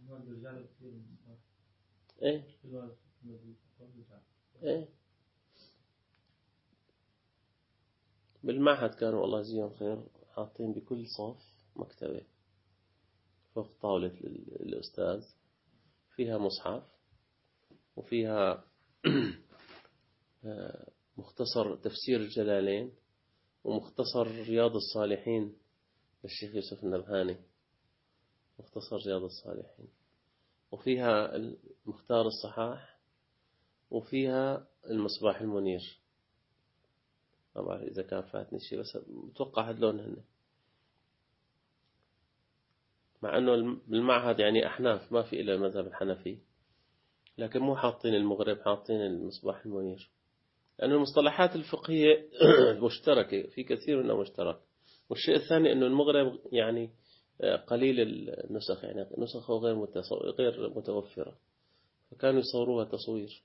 إيه إيه بالمعهد كانوا الله يجزيهم خير حاطين بكل صف مكتبة فوق طاولة الأستاذ فيها مصحف وفيها مختصر تفسير الجلالين ومختصر رياض الصالحين للشيخ يوسف النبهاني، مختصر رياض الصالحين، وفيها مختار الصحاح، وفيها المصباح المنير. ما بعرف إذا كان فاتني شيء بس أتوقع هدلون هن، مع أنه بالمعهد يعني أحناف ما في إلا المذهب الحنفي، لكن مو حاطين المغرب، حاطين المصباح المنير، لأن المصطلحات الفقهية مشتركة في كثير منها مشترك. والشيء الثاني أنه المغرب يعني قليل النسخ، يعني نسخه غير متوفرة، فكانوا يصوروها تصوير.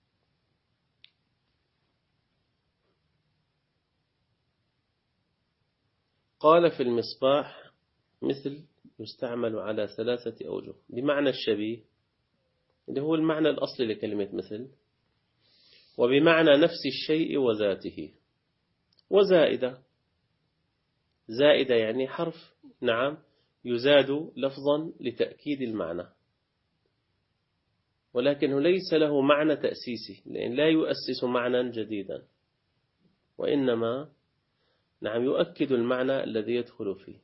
قال في المصباح مثل يستعمل على 3 أوجه، بمعنى الشبيه اللي هو المعنى الأصلي لكلمة مثل، وبمعنى نفس الشيء وذاته، وزائدة، زائدة يعني حرف نعم يزاد لفظا لتأكيد المعنى، ولكنه ليس له معنى تأسيسي، لأن لا يؤسس معنى جديدا، وإنما نعم يؤكد المعنى الذي يدخل فيه.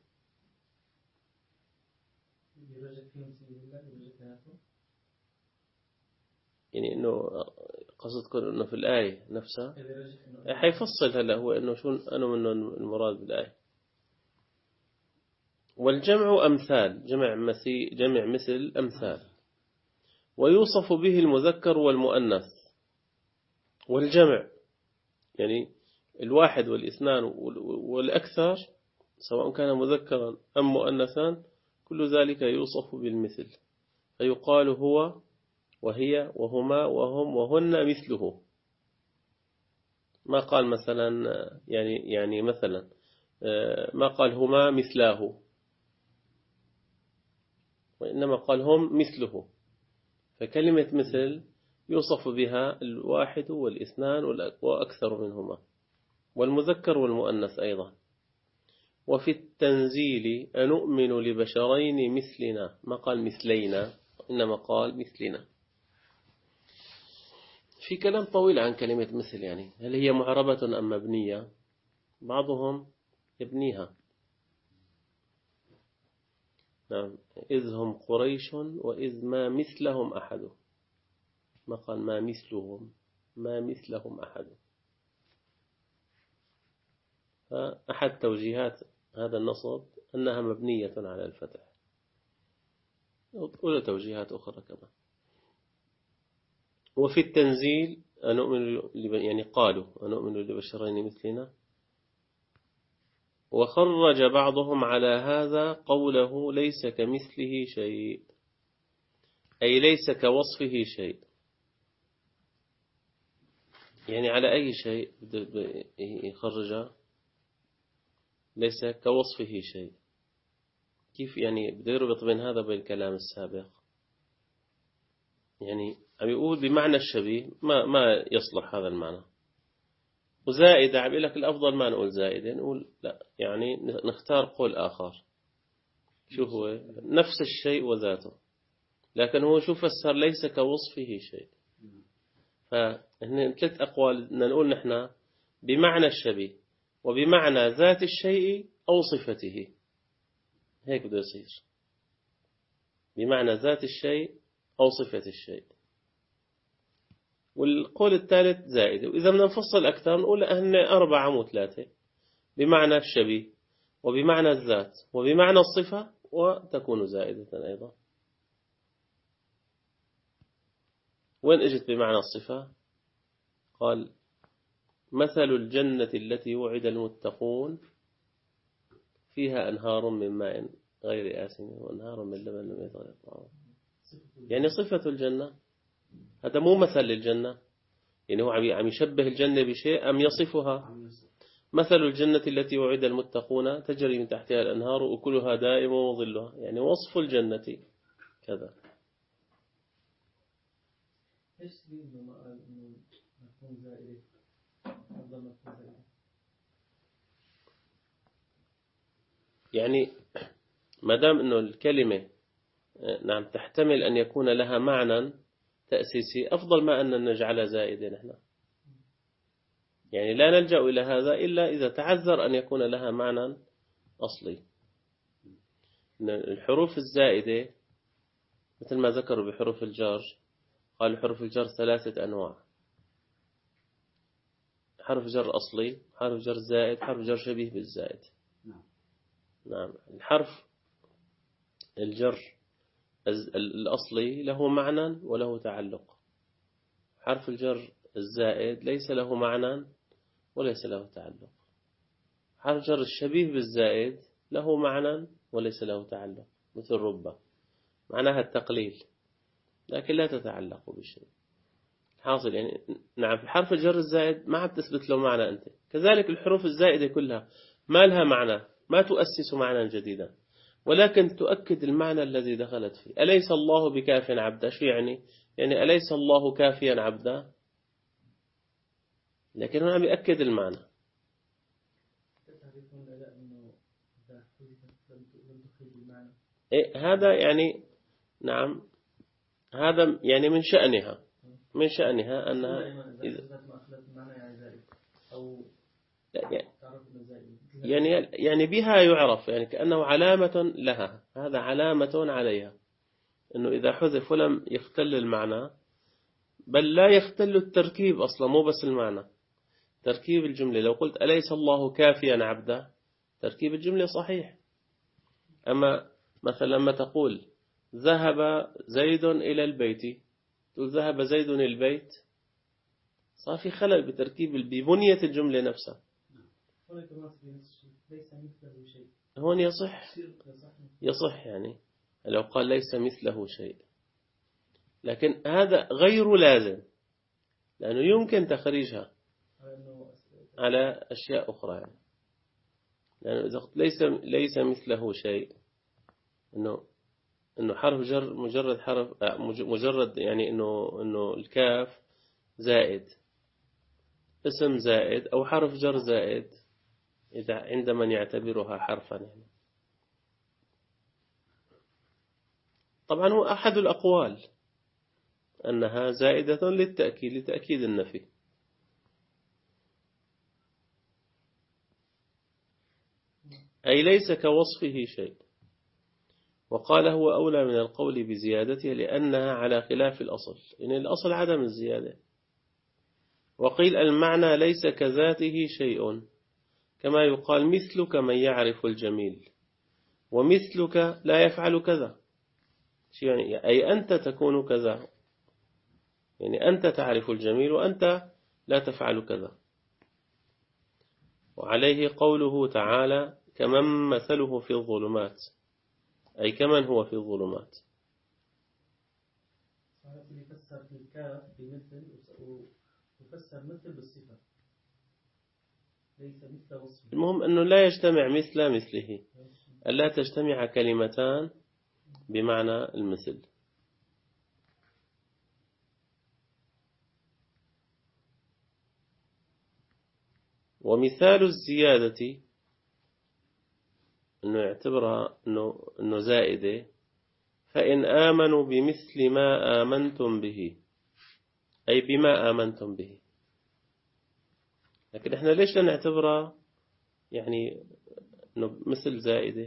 يعني إنه قصدكم إنه في الآية نفسها حيفصل هلا هو إنه شو أنا منه المراد بالآية. والجمع أمثال، جمع مثل أمثال، ويوصف به المذكر والمؤنث. والجمع يعني الواحد والاثنان والأكثر سواء كان مذكرا أم مؤنثا، كل ذلك يوصف بالمثل، فيقال هو وهي وهما وهم وهن مثله. ما قال مثلا يعني مثلا ما قال هما مثلاه، وإنما قال هم مثله. فكلمة مثل يوصف بها الواحد والاثنان وأكثر منهما، والمذكر والمؤنث أيضا. وفي التنزيل أنؤمن لبشرين مثلنا، ما قال مثلينا إنما قال مثلنا. في كلام طويل عن كلمة مثل، يعني هل هي معربة أم مبنية؟ بعضهم يبنيها نعم إذ هم قريش وإذ ما مثلهم أحد، ما قال ما مثلهم، ما مثلهم أحد. فأحد توجيهات هذا النصب أنها مبنية على الفتح، ولا توجيهات أخرى كمان. وفي التنزيل أنؤمن يعني قالوا أنؤمن لبشرين مثلنا. وخرج بعضهم على هذا قوله ليس كمثله شيء، أي ليس كوصفه شيء. يعني على أي شيء يخرجها؟ ليس كوصفه شيء. كيف يعني بده يربط بين هذا وبين الكلام السابق؟ يعني عم يقول بمعنى الشبيه ما يصلح هذا المعنى. وزائدة عم يقول لك الأفضل ما نقول زائدة، نقول لا، يعني نختار قول آخر. شو هو؟ نفس الشيء وذاته، لكن هو شو فسر ليس كوصفه شيء. فهن 3 أقوال بدنا نقول نحن بمعنى الشبيه وبمعنى ذات الشيء أو صفته، هيك بده يصير، بمعنى ذات الشيء أو صفة الشيء. والقول الثالث زائد. وإذا بدنا نفصل أكثر نقول أن 4 مو 3، بمعنى الشبيه وبمعنى الذات وبمعنى الصفة، وتكون زائدة أيضا. وين اجت بمعنى الصفة؟ قال مثل الجنة التي وعد المتقون فيها أنهار من ماء غير آسن وأنهار من لبن لم يتغير طعمه. يعني صفة الجنة، هذا مو مثل للجنة، يعني هو عم يشبه الجنة بشيء أم يصفها. مثل الجنة التي وعد المتقون تجري من تحتها الأنهار وأكلها دائم وظلها، يعني وصف الجنة كذا. ايش إنه مفهوم زائد أفضل مفهوم زائد؟ يعني ما دام إنه الكلمة نعم تحتمل أن يكون لها معنى تأسيسي، أفضل ما أن نجعلها زائدة نحن. يعني لا نلجأ إلى هذا إلا إذا تعذر أن يكون لها معنى أصلي. الحروف الزائدة مثل ما ذكروا بحروف الجر، قال حروف الجر 3 أنواع: حرف جر أصلي، حرف جر زائد، حرف جر شبيه بالزائد. نعم الحرف الجر الأصلي له معنى وله تعلق. حرف الجر الزائد ليس له معنى وليس له تعلق. حرف جر الشبيه بالزائد له معنى وليس له تعلق، مثل ربة، معناها التقليل لكن لا تتعلق بشيء. حاصل يعني نعم في حرف الجر الزائد ما عم تثبت له معنى أنت. كذلك الحروف الزائدة كلها ما لها معنى، ما تؤسس معنى جديدا، ولكن تؤكد المعنى الذي دخلت فيه. أليس الله بكاف عبدا؟ شو يعني؟ يعني أليس الله كافيا عبدا؟ لكن هنا بيأكد المعنى. إيه هذا يعني نعم هذا يعني من شأنها، من شأنها أنها يعني بها يعرف، يعني كأنه علامة لها، هذا علامة عليها، أنه إذا حذف ولم يختل المعنى، بل لا يختل التركيب أصلا، مو بس المعنى، تركيب الجملة. لو قلت أليس الله كافيا عبدا، تركيب الجملة صحيح. أما مثلا لما تقول ذهب زيد إلى البيت، تقول ذهب زيد البيت، صار في خلل بتركيب ببنية الجملة نفسها. هون يصح يعني لو قال ليس مثله شيء، لكن هذا غير لازم، لأنه يمكن تخريجها على أشياء أخرى يعني. لأنه إذا قلت ليس مثله شيء، إنه حرف جر مجرد حرف مجرد يعني إنه الكاف زائد، اسم زائد أو حرف جر زائد إذا عندما يعتبرها حرفا يعني. طبعا هو أحد الأقوال أنها زائدة للتأكيد، لتأكيد النفي. أي ليس كوصفه شيء. وقال هو أولى من القول بزيادته لأنها على خلاف الأصل، إن الأصل عدم الزيادة. وقيل المعنى ليس كذاته شيء، كما يقال مثلك من يعرف الجميل، ومثلك لا يفعل كذا، يعني أي أنت تكون كذا، يعني أنت تعرف الجميل وأنت لا تفعل كذا. وعليه قوله تعالى كمن مثله في الظلمات، أي كمن هو في الظلمات. يفسر في الكاف بمثل ويفسر مثل بالصفة، ليس مثل وصف. المهم أنه لا يجتمع مثل مثله، ألا تجتمع كلمتان بمعنى المثل. ومثال الزيادة أنه يعتبرها أنه زائدة، فإن آمنوا بمثل ما آمنتم به، أي بما آمنتم به. لكن إحنا ليش لا نعتبرها يعني أنه مثل زائدة؟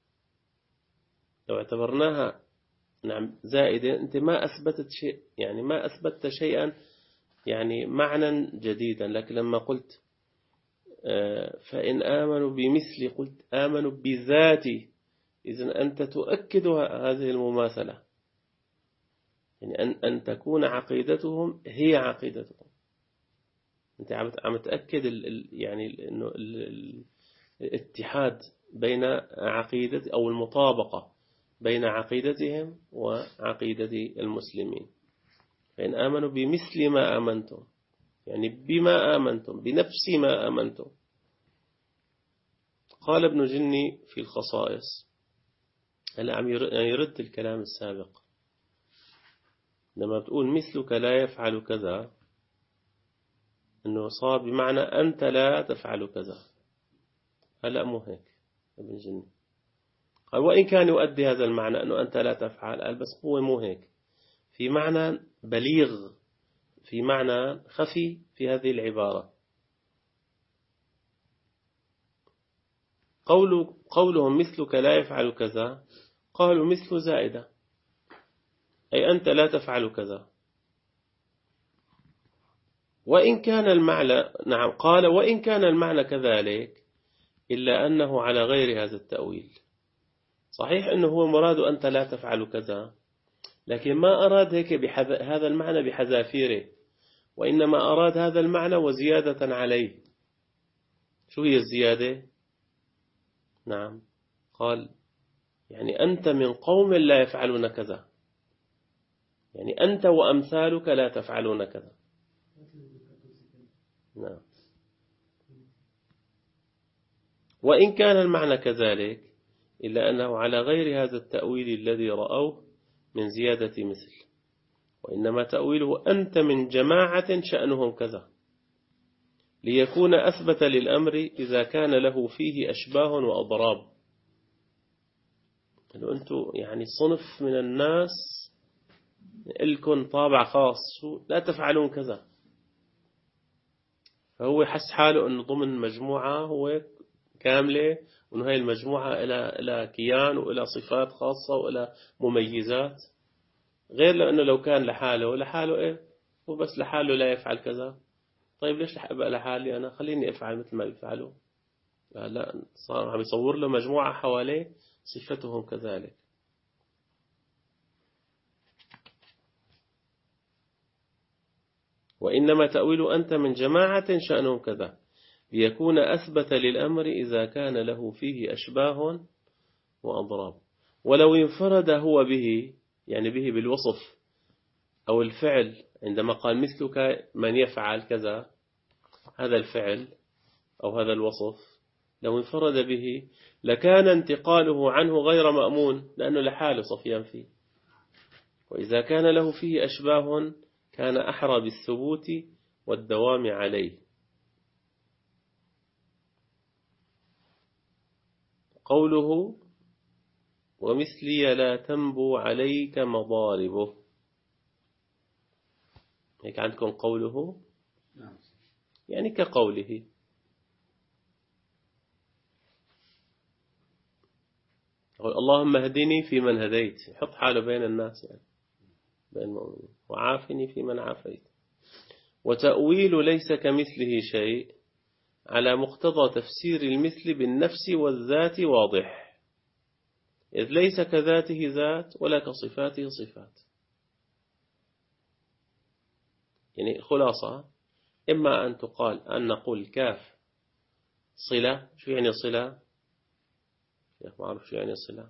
لو اعتبرناها نعم زائدة، أنت ما أثبتت شيء، يعني ما أثبتت شيئا يعني معنى جديدا. لكن لما قلت فإن آمنوا بمثل، قلت آمنوا بذاتي، إذن أنت تؤكد هذه المماثلة، يعني أن تكون عقيدتهم هي عقيدتهم. أنت عم تأكد يعني إنه الاتحاد بين عقيدة أو المطابقة بين عقيدتهم وعقيدة المسلمين. فإن آمنوا بمثل ما آمنتم، يعني بما آمنتم، بنفس ما آمنتم. قال ابن جني في الخصائص، هلا عم يرد الكلام السابق، لما بتقول مثلك لا يفعل كذا، انه صار بمعنى انت لا تفعل كذا. هلا مو هيك ابن جني قال وإن كان يؤدي هذا المعنى انه انت لا تفعل، قال بس هو مو هيك، في معنى بليغ، في معنى خفي في هذه العبارة. قولهم مثلك لا يفعل كذا، قالوا مثل زائدة، أي أنت لا تفعل كذا. وإن كان المعنى، نعم قال وإن كان المعنى كذلك إلا أنه على غير هذا التأويل. صحيح أنه هو مراد أنت لا تفعل كذا، لكن ما أراد هيك هذا المعنى بحذافيره، وإنما أراد هذا المعنى وزيادة عليه. شو هي الزيادة؟ نعم قال يعني أنت من قوم لا يفعلون كذا، يعني أنت وأمثالك لا تفعلون كذا. نعم. وإن كان المعنى كذلك إلا أنه على غير هذا التأويل الذي رأوه من زيادة مثل، وإنما تأويله أنت من جماعة شأنهم كذا، ليكون أثبت للأمر إذا كان له فيه أشباه وأضراب. قالوا أنتم يعني صنف من الناس لكم طابع خاص، لا تفعلون كذا. فهو يحس حاله أنه ضمن مجموعة هو كاملة، وأنه هاي المجموعة إلى كيان وإلى صفات خاصة وإلى مميزات، غير لأنه لو كان لحاله إيه، هو بس لحاله لا يفعل كذا. طيب ليش أبقى لحالي أنا، خليني أفعل مثل ما بيفعلوا. لا، صار عم يصور له مجموعة حواليه صفتهم كذلك. وإنما تأويل أنت من جماعة شأنهم كذا، ليكون أثبت للأمر إذا كان له فيه أشباه وأضراب. ولو انفرد هو به، يعني به بالوصف أو الفعل، عندما قال مثلك من يفعل كذا، هذا الفعل أو هذا الوصف لو انفرد به لكان انتقاله عنه غير مأمون، لأنه لحاله صفيان فيه. وإذا كان له فيه أشباه كان أحرى بالثبوت والدوام عليه. قوله ومثلي لا تنبو عليك مضاربه، هيك عندكم قوله يعني كقوله. يقول اللهم اهدني في من هديت، يحط حاله بين الناس يعني بين المؤمنين، وعافني في من عافيت. وتأويل ليس كمثله شيء على مقتضى تفسير المثل بالنفس والذات واضح، إذ ليس كذاته ذات ولا كصفاته صفات. يعني خلاصة، إما أن تقال أن نقول كاف صلة. شو يعني صلة؟ ما أعرف شو يعني صلة،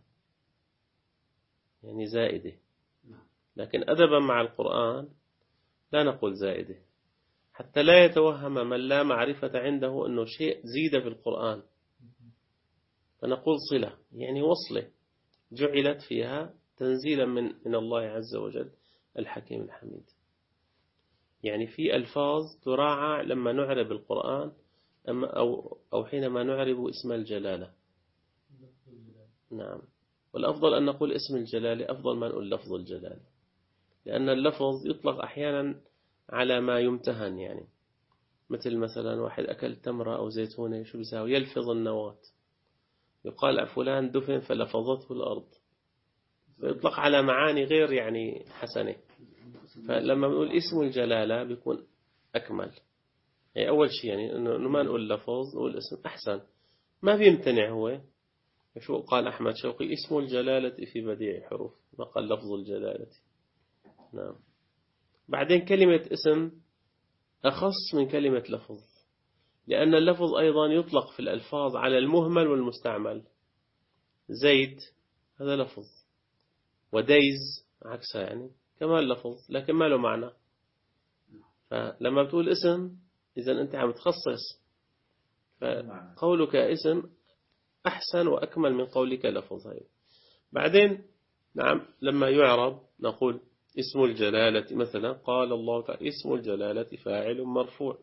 يعني زائدة، لكن أدبا مع القرآن لا نقول زائدة، حتى لا يتوهم من لا معرفة عنده أنه شيء زيد في القرآن، فنقول صلة يعني وصلة جعلت فيها تنزيلا من الله عز وجل الحكيم الحميد. يعني في ألفاظ تراعى لما نعرب القرآن أو حينما نعرب اسم الجلالة. نعم، والأفضل أن نقول اسم الجلالة أفضل ما نقول لفظ الجلالة، لأن اللفظ يطلق أحيانا على ما يمتهن، يعني مثل مثلا واحد أكل تمرة أو زيتونة شو بيساوي؟ يلفظ النواة، يقال فلان دفن فلفظته الأرض، فيطلق على معاني غير يعني حسنة. فلما نقول اسم الجلالة بيكون أكمل. يعني أول شيء يعني إنه ما نقول لفظ، نقول اسم أحسن، ما بيمتنع هو. شو قال أحمد شوقي؟ اسم الجلالة في بديع حروف، ما قال لفظ الجلالة. نعم. بعدين كلمة اسم أخص من كلمة لفظ، لأن اللفظ أيضا يطلق في الألفاظ على المهمل والمستعمل. زيد هذا لفظ، وديز عكسها يعني كمان لفظ لكن ما له معنى. فلما بتقول اسم إذا أنت عم تخصص، فقولك اسم أحسن وأكمل من قولك لفظ. هاي بعدين نعم لما يعرب نقول اسم الجلالة، مثلا قال الله تعالى اسم الجلالة فاعل مرفوع،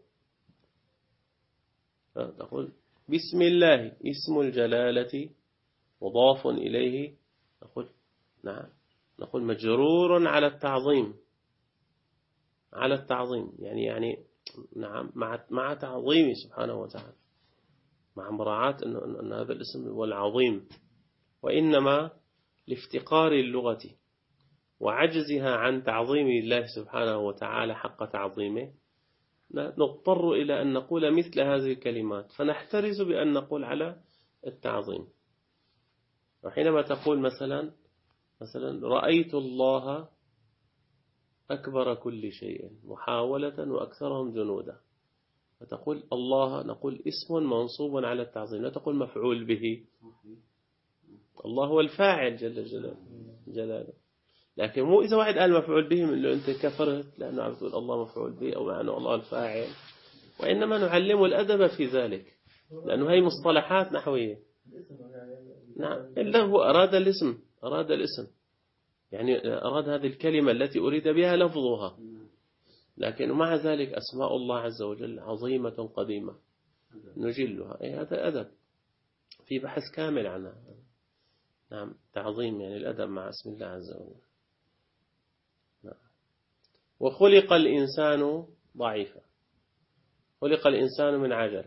نقول بسم الله اسم الجلالة مضاف إليه، نقول نعم، نقول مجرور على التعظيم، على التعظيم يعني نعم مع تعظيمه سبحانه وتعالى، مع مراعاة أن هذا الاسم هو العظيم، وإنما لافتقار اللغة وعجزها عن تعظيم الله سبحانه وتعالى حق تعظيمه، نضطر إلى أن نقول مثل هذه الكلمات، فنحترز بأن نقول على التعظيم. وحينما تقول مثلا رأيت الله أكبر كل شيء محاولة وأكثرهم جنودا، فتقول الله، نقول اسم منصوب على التعظيم، لا تقول مفعول به. الله هو الفاعل جل جلاله، لكن مو إذا واحد قال مفعول به من له أنت كفرت لأنه عم تقول الله مفعول به أو أنه الله الفاعل، وإنما نعلم الأدب في ذلك، لأنه هي مصطلحات نحوية. نعم، إلا هو أراد الاسم يعني أراد هذه الكلمة التي أريد بها لفظها، لكن مع ذلك أسماء الله عز وجل عظيمة قديمة نجلها. هذا أدب، في بحث كامل عنها. نعم، تعظيم يعني الأدب مع اسم الله عز وجل. نعم. وخلق الإنسان ضعيفا، خلق الإنسان من عجل.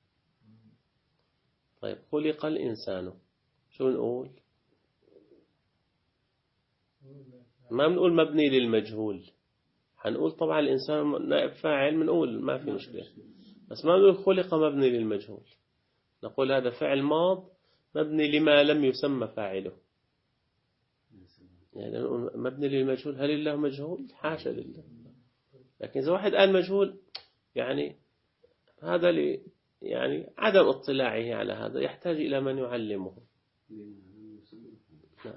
طيب خلق الإنسان شو نقول؟ ما بنقول مبني للمجهول، حنقول طبعا الإنسان نائب فاعل، بنقول ما في مشكلة، بس ما نقول خلق مبني للمجهول، نقول هذا فعل ماض مبني لما لم يسمى فاعله. يعني مبني للمجهول، هل الله مجهول؟ حاشا لله. لكن إذا واحد قال مجهول يعني هذا يعني عدم اطلاعه على هذا، يحتاج إلى من يعلمه. نعم.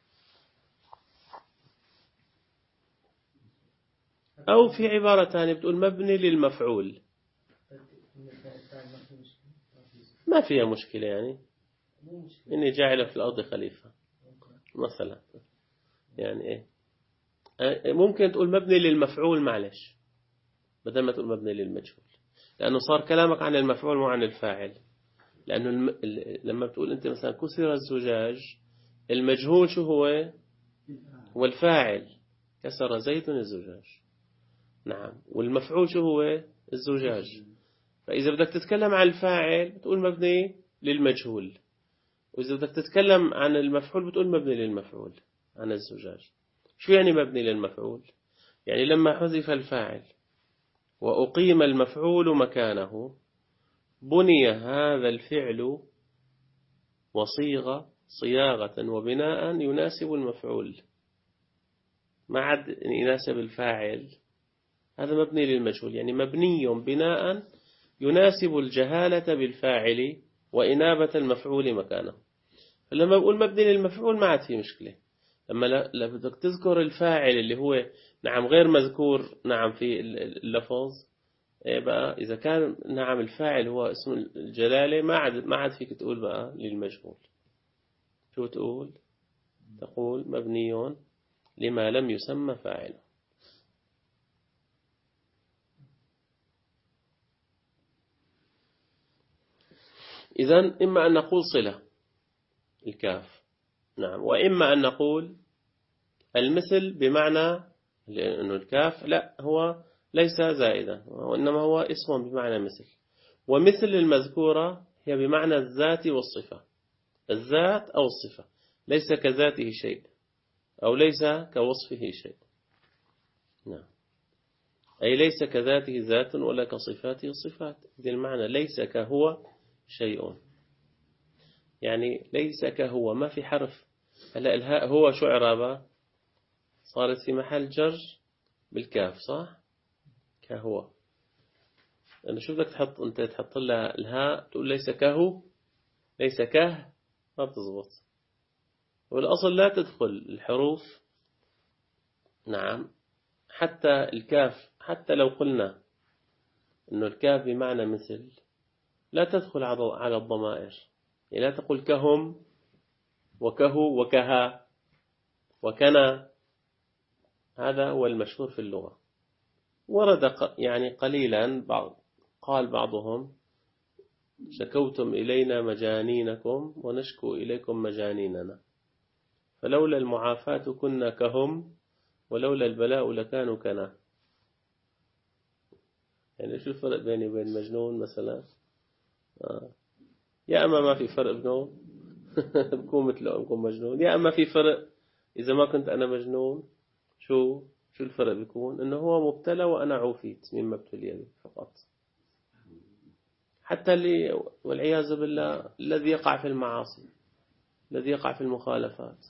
أو في عبارة ثانية بتقول مبني للمفعول، ما فيها مشكلة، يعني إني جاعل في الأرض خليفة مثلا، يعني إيه ممكن تقول مبني للمفعول، معلش بدل ما تقول مبني للمجهول، لأنه صار كلامك عن المفعول مو عن الفاعل. لأنه لما بتقول أنت مثلا كسر الزجاج، المجهول شو هو؟ والفاعل كسر زيد الزجاج. نعم، والمفعول شو هو؟ الزجاج. فإذا بدك تتكلم عن الفاعل تقول مبني للمجهول، وإذا بدك تتكلم عن المفعول بتقول مبني للمفعول عن الزجاج. شو يعني مبني للمفعول؟ يعني لما حذف الفاعل وأقيم المفعول مكانه بني هذا الفعل وصيغة صياغة وبناء يناسب المفعول، ما عاد يناسب الفاعل، هذا مبني للمجهول، يعني مبني بناء يناسب الجهالة بالفاعل وإنابة المفعول مكانه. فلما بقول مبني للمفعول ما عاد في مشكلة. لما بدك تذكر الفاعل اللي هو نعم غير مذكور نعم في اللفظ، بقى إذا كان نعم الفاعل هو اسم الجلالة ما عاد فيك تقول بقى للمجهول. شو تقول؟ تقول مبني لما لم يسمى فاعل. إذن إما أن نقول صلة الكاف نعم، وإما أن نقول المثل بمعنى لأنه الكاف لا هو ليس زائدا وإنما هو اسم بمعنى مثل، ومثل المذكورة هي بمعنى الذات والصفة، الذات أو الصفة، ليس كذاته شيء أو ليس كوصفه شيء. نعم، أي ليس كذاته ذات ولا كصفاته صفات. ذي المعنى ليس كهو شيء، يعني ليس كهو ما في حرف. هلا الهاء هو شو إعرابها؟ صارت في محل جر بالكاف صح؟ كهو. أنا شو بدك تحط أنت؟ تحط لها الهاء تقول ليس كهو ليس كه، ما بتزبط. والأصل لا تدخل الحروف نعم حتى الكاف، حتى لو قلنا إنه الكاف بمعنى مثل لا تدخل على الضمائر، يعني لا تقول كهم وكهو وكها وكنا، هذا هو المشهور في اللغة. ورد يعني قليلا قال بعضهم شكوتم إلينا مجانينكم ونشكو إليكم مجانيننا، فلولا المعافاة كنا كهم ولولا البلاء لكانوا كنا. يعني شو الفرق بيني وبين مجنون مثلا؟ يا أما ما في فرق بينهم بكون مثله بكون مجنون، يا أما في فرق إذا ما كنت أنا مجنون شو الفرق بيكون؟ إنه هو مبتلى وأنا عوفيت مما ابتلي به فقط. حتى اللي والعياذ بالله الذي يقع في المعاصي، الذي يقع في المخالفات،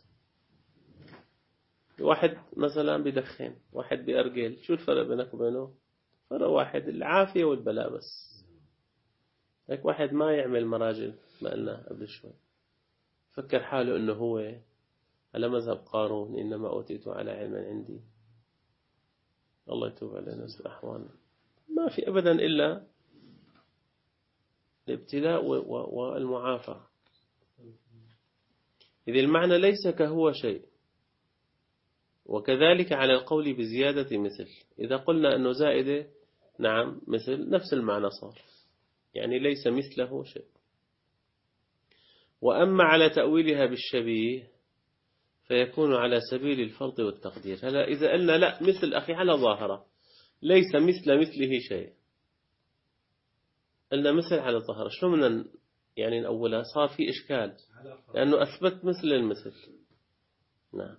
واحد مثلا بدخن واحد بأرجل، شو الفرق بينك وبينه؟ فرق واحد، العافية والبلاء بس. هيك واحد ما يعمل مراجل ما قلنا قبل شوي، فكر حاله إنه هو على مذهب قارون إنما أوتيته على علم عندي. الله يتوب علينا ويصلح أحوالنا. ما في أبدا إلا الابتلاء والمعافاة. إذ المعنى ليس كهو شيء. وكذلك على القول بزيادة مثل، إذا قلنا أنه زائدة نعم مثل نفس المعنى صار، يعني ليس مثله شيء. وأما على تأويلها بالشبيه فيكون على سبيل الفرض والتقدير. هلا إذا قلنا لا مثل أخي على ظاهرة ليس مثله شيء، قلنا مثل على ظاهرة، شو من يعني نأولها؟ صار في إشكال لأنه أثبت مثل المثل. نعم،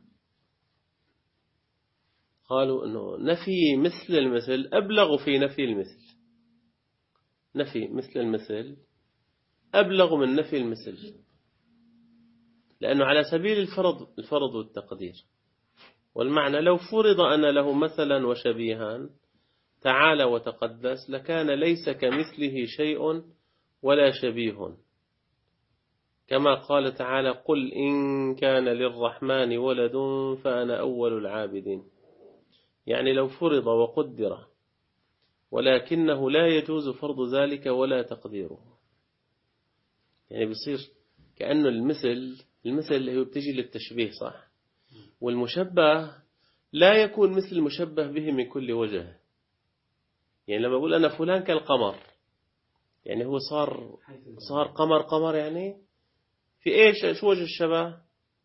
قالوا أنه نفي مثل المثل أبلغ في نفي المثل، نفي مثل المثل أبلغ من نفي المثل، لأنه على سبيل الفرض والتقدير. والمعنى لو فرض أن له مثلا وشبيها تعالى وتقدس لكان ليس كمثله شيء ولا شبيه، كما قال تعالى قل إن كان للرحمن ولد فأنا أول العابدين. يعني لو فرض وقدر، ولكنه لا يجوز فرض ذلك ولا تقديره. يعني بيصير كأنه المثل هو بتجي للتشبيه صح، والمشبه لا يكون مثل المشبه به من كل وجه. يعني لما أقول أنا فلان كالقمر، يعني هو صار قمر، يعني في إيش شو وجه الشبه؟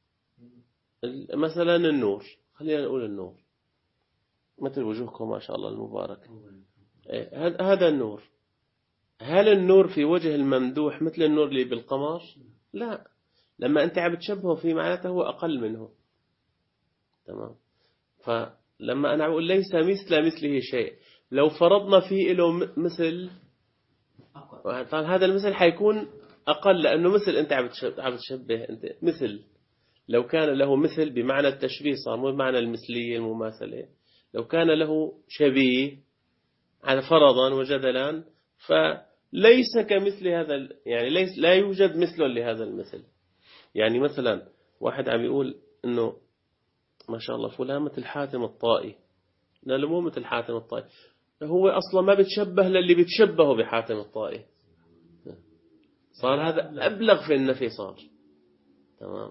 مثلا النور، خلينا نقول النور مثل وجوهكم ما شاء الله المبارك. هذا النور، هل النور في وجه الممدوح مثل النور اللي بالقمر؟ لا، لما أنت عم تشبهه فيه معناته هو أقل منه. تمام. فلما أنا أقول ليس مثله شيء، لو فرضنا فيه له مثل، طبعا هذا المثل حيكون أقل، لأنه مثل أنت عم تشبه أنت مثل. لو كان له مثل بمعنى التشبيه صار مو بمعنى المثلية المماثلة، لو كان له شبيه على فرضا وجدلا فليس كمثل هذا، يعني لا يوجد مثل لهذا المثل. يعني مثلا واحد عم يقول إنه ما شاء الله فلان مثل حاتم الطائي، لا مو مثل حاتم الطائي، هو أصلا ما بتشبه للي بتشبهه بحاتم الطائي. صار هذا أبلغ في النفي صار. تمام.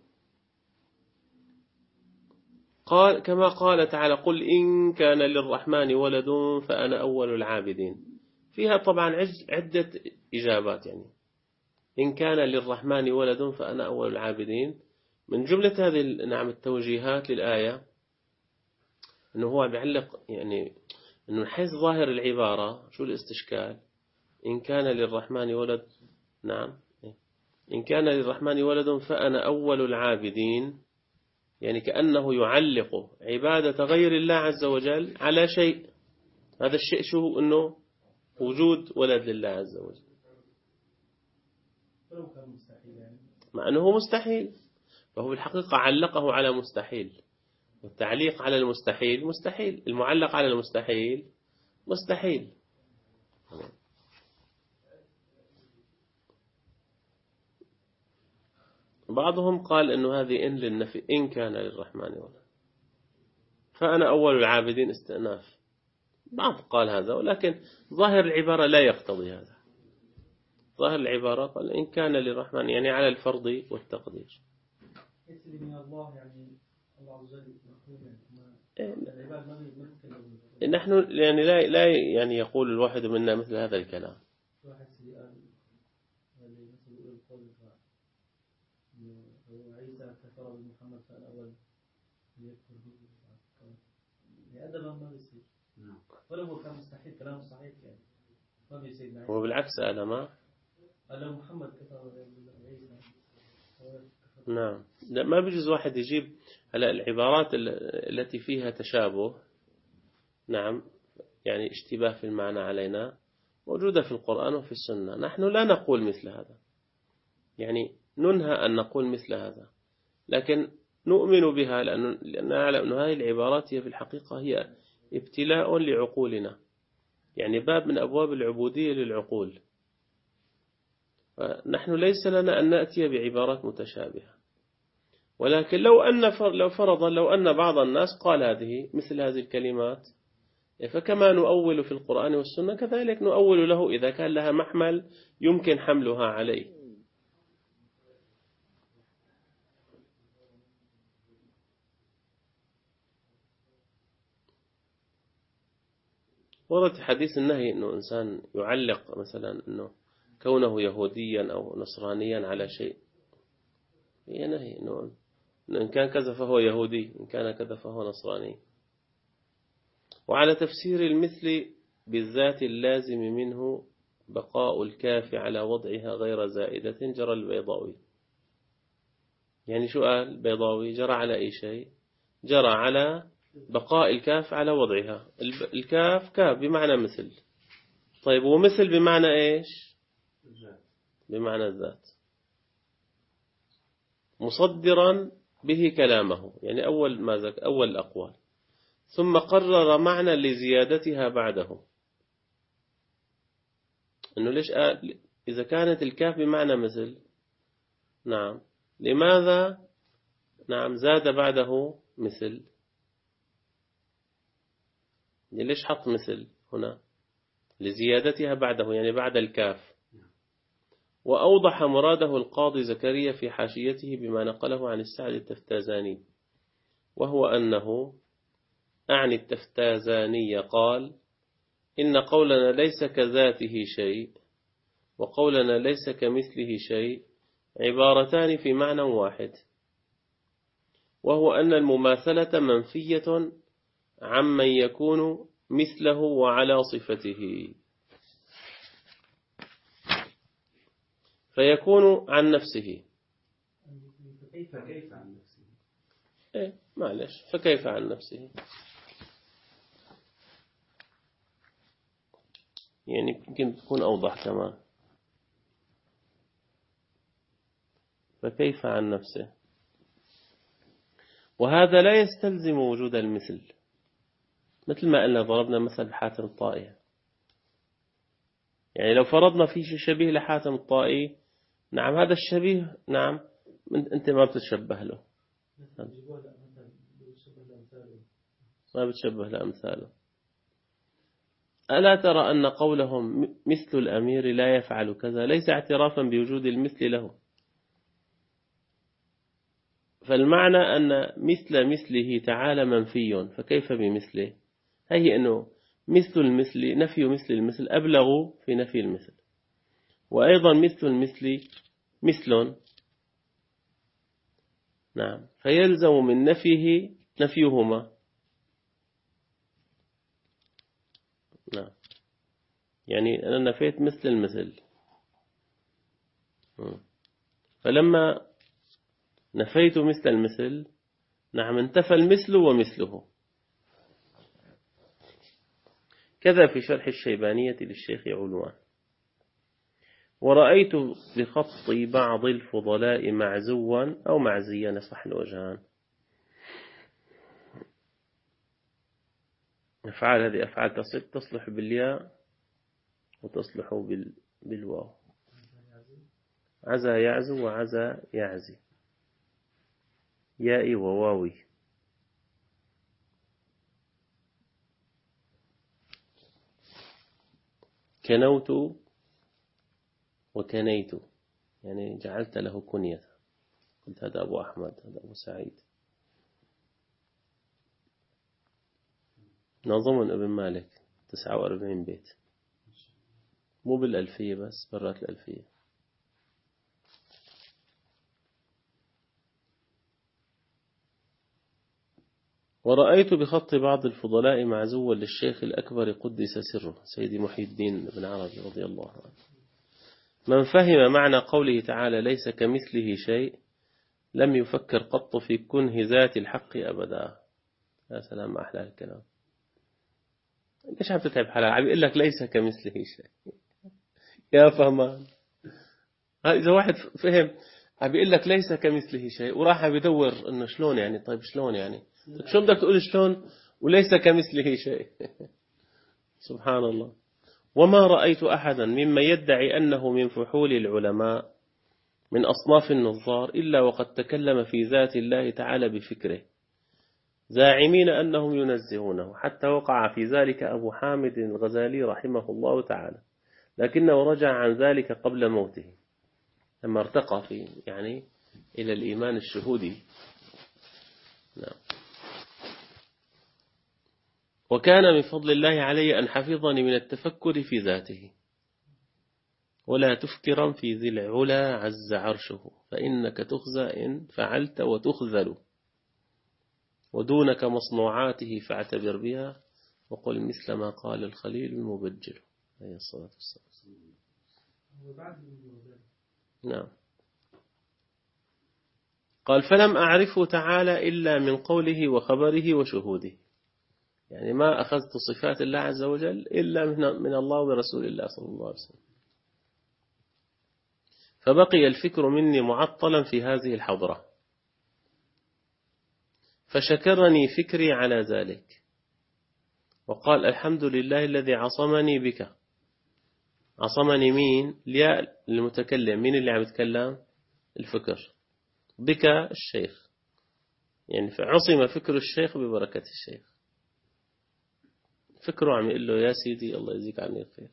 قال كما قال تعالى قل إن كان للرحمن ولد فأنا أول العابدين. فيها طبعا عدة إجابات. يعني إن كان للرحمن ولد فأنا أول العابدين، من جملة هذه التوجيهات للآية أنه هو بيعلق، يعني أنه من حيث ظاهر العبارة شو الاستشكال؟ إن كان للرحمن ولد، نعم، إن كان للرحمن ولد فأنا أول العابدين، يعني كأنه يعلق عبادة غير الله عز وجل على شيء. هذا الشيء شو؟ أنه وجود ولد لله عز وجل، مع أنه مستحيل. فهو بالحقيقة علقه على مستحيل، والتعليق على المستحيل مستحيل، المعلق على المستحيل مستحيل. بعضهم قال أنه هذه إن للنفي، إن كان للرحمن ولد فأنا أول العابدين استئناف. بعض قال هذا، ولكن ظاهر العبارة لا يقتضي هذا. ظاهر العبارة قال إن كان للرحمن، يعني على الفرض والتقدير. نحن يعني لا يعني يقول الواحد منا مثل هذا الكلام. ولو كان مستحيل كلام صحيح يعني ما بيصير. هو بالعكس أنا ما لو محمد كفر عيسى. نعم، لا ما بيجوز واحد يجيب هلا العبارات التي فيها تشابه، نعم، يعني اشتباه في المعنى علينا، موجودة في القرآن وفي السنة. نحن لا نقول مثل هذا، يعني ننهى أن نقول مثل هذا، لكن نؤمن بها لأن نعلم أن هذه العبارات هي في الحقيقة هي ابتلاء لعقولنا، يعني باب من أبواب العبودية للعقول. فنحن ليس لنا أن نأتي بعبارات متشابهة، ولكن لو أن بعض الناس قال مثل هذه الكلمات، فكما نؤول في القرآن والسنة كذلك نؤول له إذا كان لها محمل يمكن حملها عليه. ورد حديث النهي أنه إنسان يعلق مثلا أنه كونه يهوديا أو نصرانيا على شيء، هي نهي أنه إن كان كذا فهو يهودي، إن كان كذا فهو نصراني. وعلى تفسير المثل بالذات اللازم منه بقاء الكاف على وضعها غير زائدة جرى البيضاوي. يعني شو قال البيضاوي؟ جرى على أي شيء؟ جرى على بقاء الكاف على وضعها. الكاف كاف بمعنى مثل، طيب ومثل بمعنى إيش؟ بمعنى الذات، مصدرا به كلامه، يعني أول الأقوال، ثم قرر معنى لزيادتها بعده. إنه ليش قال إذا كانت الكاف بمعنى مثل، نعم، لماذا نعم زاد بعده مثل؟ ليش حط مثل هنا؟ لزيادتها بعده، يعني بعد الكاف. وأوضح مراده القاضي زكريا في حاشيته بما نقله عن السعد التفتازاني، وهو أنه أعني التفتازاني قال إن قولنا ليس كذاته شيء وقولنا ليس كمثله شيء عبارتان في معنى واحد، وهو أن المماثلة منفية عمن يكون مثله وعلى صفته، فيكون عن نفسه فكيف عن نفسه؟ إيه معلش، فكيف عن نفسه؟ يعني يمكن تكون أوضح كمان. فكيف عن نفسه؟ وهذا لا يستلزم وجود المثل، مثل ما قلنا ضربنا مثل حاتم الطائي. يعني لو فرضنا في شيء شبيه لحاتم الطائي، نعم هذا الشبيه، نعم أنت ما بتتشبه له، ما بتشبه لأمثاله. ألا ترى أن قولهم مثل الأمير لا يفعل كذا ليس اعترافا بوجود المثل له، فالمعنى أن مثله تعالى منفي، فكيف بمثله؟ هي أنه مثل المثل، نفي مثل المثل أبلغ في نفي المثل، وأيضا مثل المثل مثل، نعم، فيلزم من نفيه نفيهما. نعم، يعني أنا نفيت مثل المثل، فلما نفيت مثل المثل، نعم انتفى المثل ومثله. كذا في شرح الشيبانية للشيخ علوان. ورأيت بخط بعض الفضلاء معزوا أو معزيا صح الوجهان. أفعال هذه أفعال تصلح بالياء وتصلح بالواو. عزا يعزو وعزا يعزي، يائي وواوي. كنوت وكنيت، يعني جعلت له كنية، قلت هذا أبو أحمد، هذا أبو سعيد. نظم ابن مالك 49 بيت، مو بالألفية بس، برات الألفية. ورأيت بخط بعض الفضلاء معزوا للشيخ الأكبر قدس سره سيدي محي الدين بن عربي رضي الله عنه. من فهم معنى قوله تعالى ليس كمثله شيء لم يفكر قط في كنه ذات الحق أبدا. يا سلام أحلى الكلام. ليش عم تتعب حالك؟ عم يقول لك ليس كمثله شيء يا فهمان. إذا واحد فهم عم بيقول لك ليس كمثله شيء وراح بدور إنه شلون يعني، طيب شلون يعني، طيب شو بدك تقول شلون وليس كمثله شيء؟ سبحان الله. وما رأيت أحدا مما يدعي أنه من فحول العلماء من أصناف النظار إلا وقد تكلم في ذات الله تعالى بفكره، زاعمين أنهم ينزهونه، حتى وقع في ذلك أبو حامد الغزالي رحمه الله تعالى، لكنه رجع عن ذلك قبل موته لما ارتقى في يعني إلى الإيمان الشهودي. نعم. وكان من فضل الله علي أن حفظني من التفكر في ذاته، ولا تفكرا في ذي العلا عز عرشه، فإنك تخزى إن فعلت وتخذل، ودونك مصنوعاته فاعتبر بها، وقل مثل ما قال الخليل المبجل عليه الصلاة والسلام. نعم. قال فلم أعرفه تعالى إلا من قوله وخبره وشهوده، يعني ما أخذت صفات الله عز وجل إلا من الله ورسول الله صلى الله عليه وسلم. فبقي الفكر مني معطلا في هذه الحضرة، فشكرني فكري على ذلك، وقال الحمد لله الذي عصمني بك. عصمني مين؟ الياء المتكلم، مين اللي عم يتكلم؟ الفكر. بك الشيخ، يعني عصم فكر الشيخ ببركة الشيخ. فكره عم يقول له يا سيدي الله يجزيك عني الخير،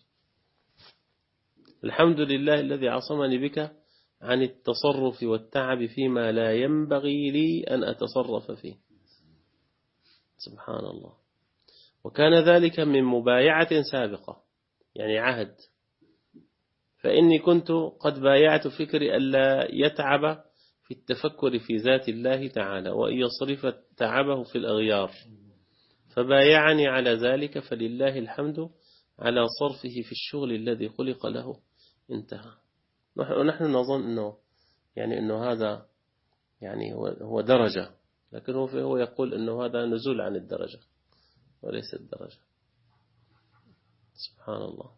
الحمد لله الذي عصمني بك عن التصرف والتعب فيما لا ينبغي لي أن أتصرف فيه. سبحان الله. وكان ذلك من مبايعة سابقة، يعني عهد، فإني كنت قد بايعت فكري ألا يتعب في التفكر في ذات الله تعالى وأن يصرف تعبه في الأغيار، فبايعني على ذلك، فلله الحمد على صرفه في الشغل الذي خلق له. انتهى. ونحن نظن أنه يعني أنه هذا يعني هو درجة، لكن هو يقول أنه هذا نزول عن الدرجة وليس الدرجة. سبحان الله،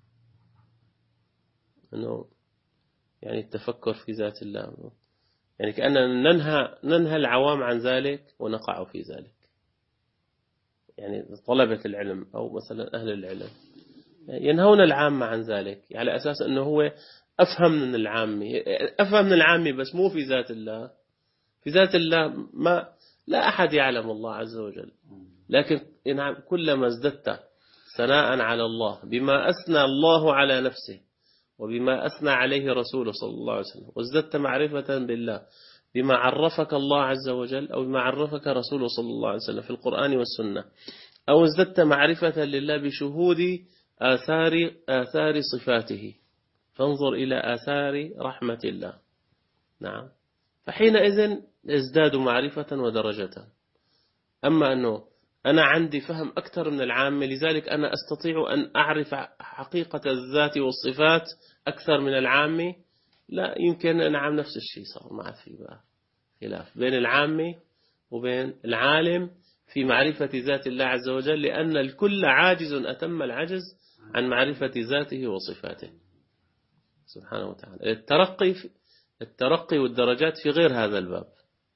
أنه يعني التفكر في ذات الله، يعني كأننا ننهى العوام عن ذلك ونقع في ذلك. يعني طلبة العلم أو مثلا أهل العلم ينهون العامة عن ذلك على أساس أنه هو أفهم من العامي بس مو في ذات الله. في ذات الله لا أحد يعلم الله عز وجل، لكن كلما ازددت ثناء على الله بما أثنى الله على نفسه وبما أثنى عليه رسوله صلى الله عليه وسلم، وازددت معرفة بالله بما عرفك الله عز وجل أو بما عرفك رسوله صلى الله عليه وسلم في القرآن والسنة، أو ازددت معرفة لله بشهود آثار صفاته، فانظر إلى آثار رحمة الله. نعم، فحينئذ ازداد معرفة ودرجة. أما أنه أنا عندي فهم أكثر من العام، لذلك أنا أستطيع أن أعرف حقيقة الذات والصفات أكثر من العام، لا يمكن أن أعمل نفس الشيء. صار ما في بقى خلاف بين العام وبين العالم في معرفة ذات الله عز وجل، لأن الكل عاجز أتم العجز عن معرفة ذاته وصفاته سبحانه وتعالى. الترقي والدرجات في غير هذا الباب.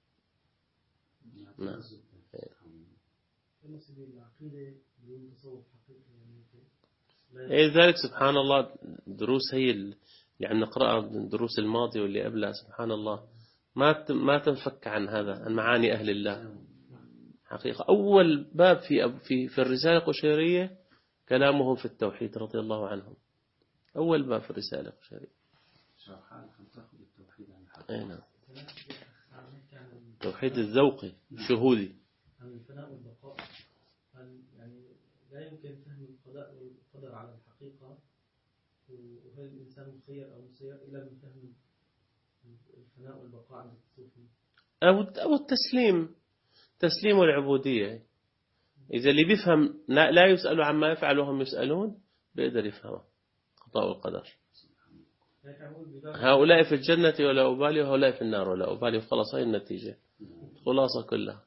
نعم. ذلك سبحان الله دروس هي اللي عم نقرأها من الدروس الماضية واللي قبلها، سبحان الله ما تنفك عن هذا، عن معاني أهل الله حقيقة. أول باب في الرسالة القشيرية كلامهم في التوحيد رضي الله عنهم، أول باب في الرسالة القشيرية. التوحيد الذوقي الشهودي. الفناء والبقاء، يعني لا يمكن فهم القضاء والقدر على الحقيقة، وهل الإنسان مخير أو مسير إلا من فهم الفناء والبقاء عند الصوفي، أو تسليم والعبودية. إذا اللي بيفهم لا يسأل عما يفعل وهم يسألون بيقدر يفهمه قضاء والقدر. هؤلاء في الجنة ولا أبالي، وهؤلاء في النار ولا أبالي، وخلاص هاي النتيجة خلاصة كلها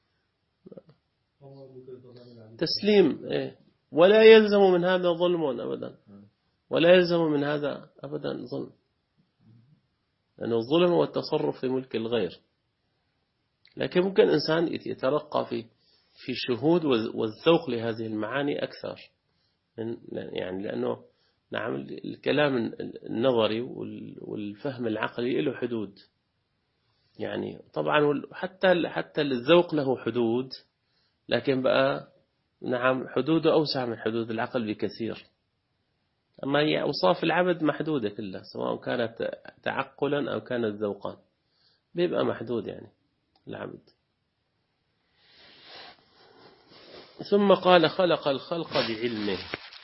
تسليم. ولا يلزم من هذا ظلم أبدا، ولا يلزم من هذا أبدا ظلم، لأنه الظلم هو التصرف في ملك الغير. لكن ممكن إنسان يترقى في الشهود والذوق لهذه المعاني أكثر يعني لأنه نعم الكلام النظري والفهم العقلي له حدود، يعني طبعا حتى الذوق له حدود، لكن بقى نعم حدوده أوسع من حدود العقل بكثير. أما هي أوصاف العبد محدودة كلها، سواء كانت تعقلا أو كانت ذوقا بيبقى محدود يعني العبد. ثم قال خلق الخلق بعلمه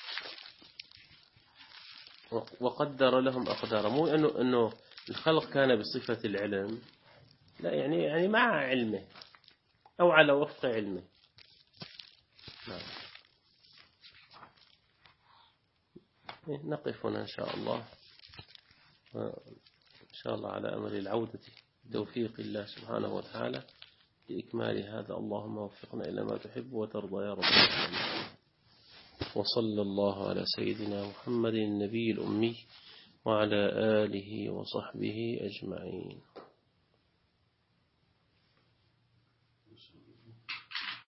وقدر لهم أقدار. مو أنه الخلق كان بصفة العلم، لا، يعني مع علمه أو على وفق علمه. نقف هنا إن شاء الله، إن شاء الله على أمر العودة توفيق الله سبحانه وتعالى لإكمال هذا. اللهم وفقنا إلى ما تحب وترضى يا رب العالمين. وصلى الله على سيدنا محمد النبي الأمي وعلى آله وصحبه أجمعين.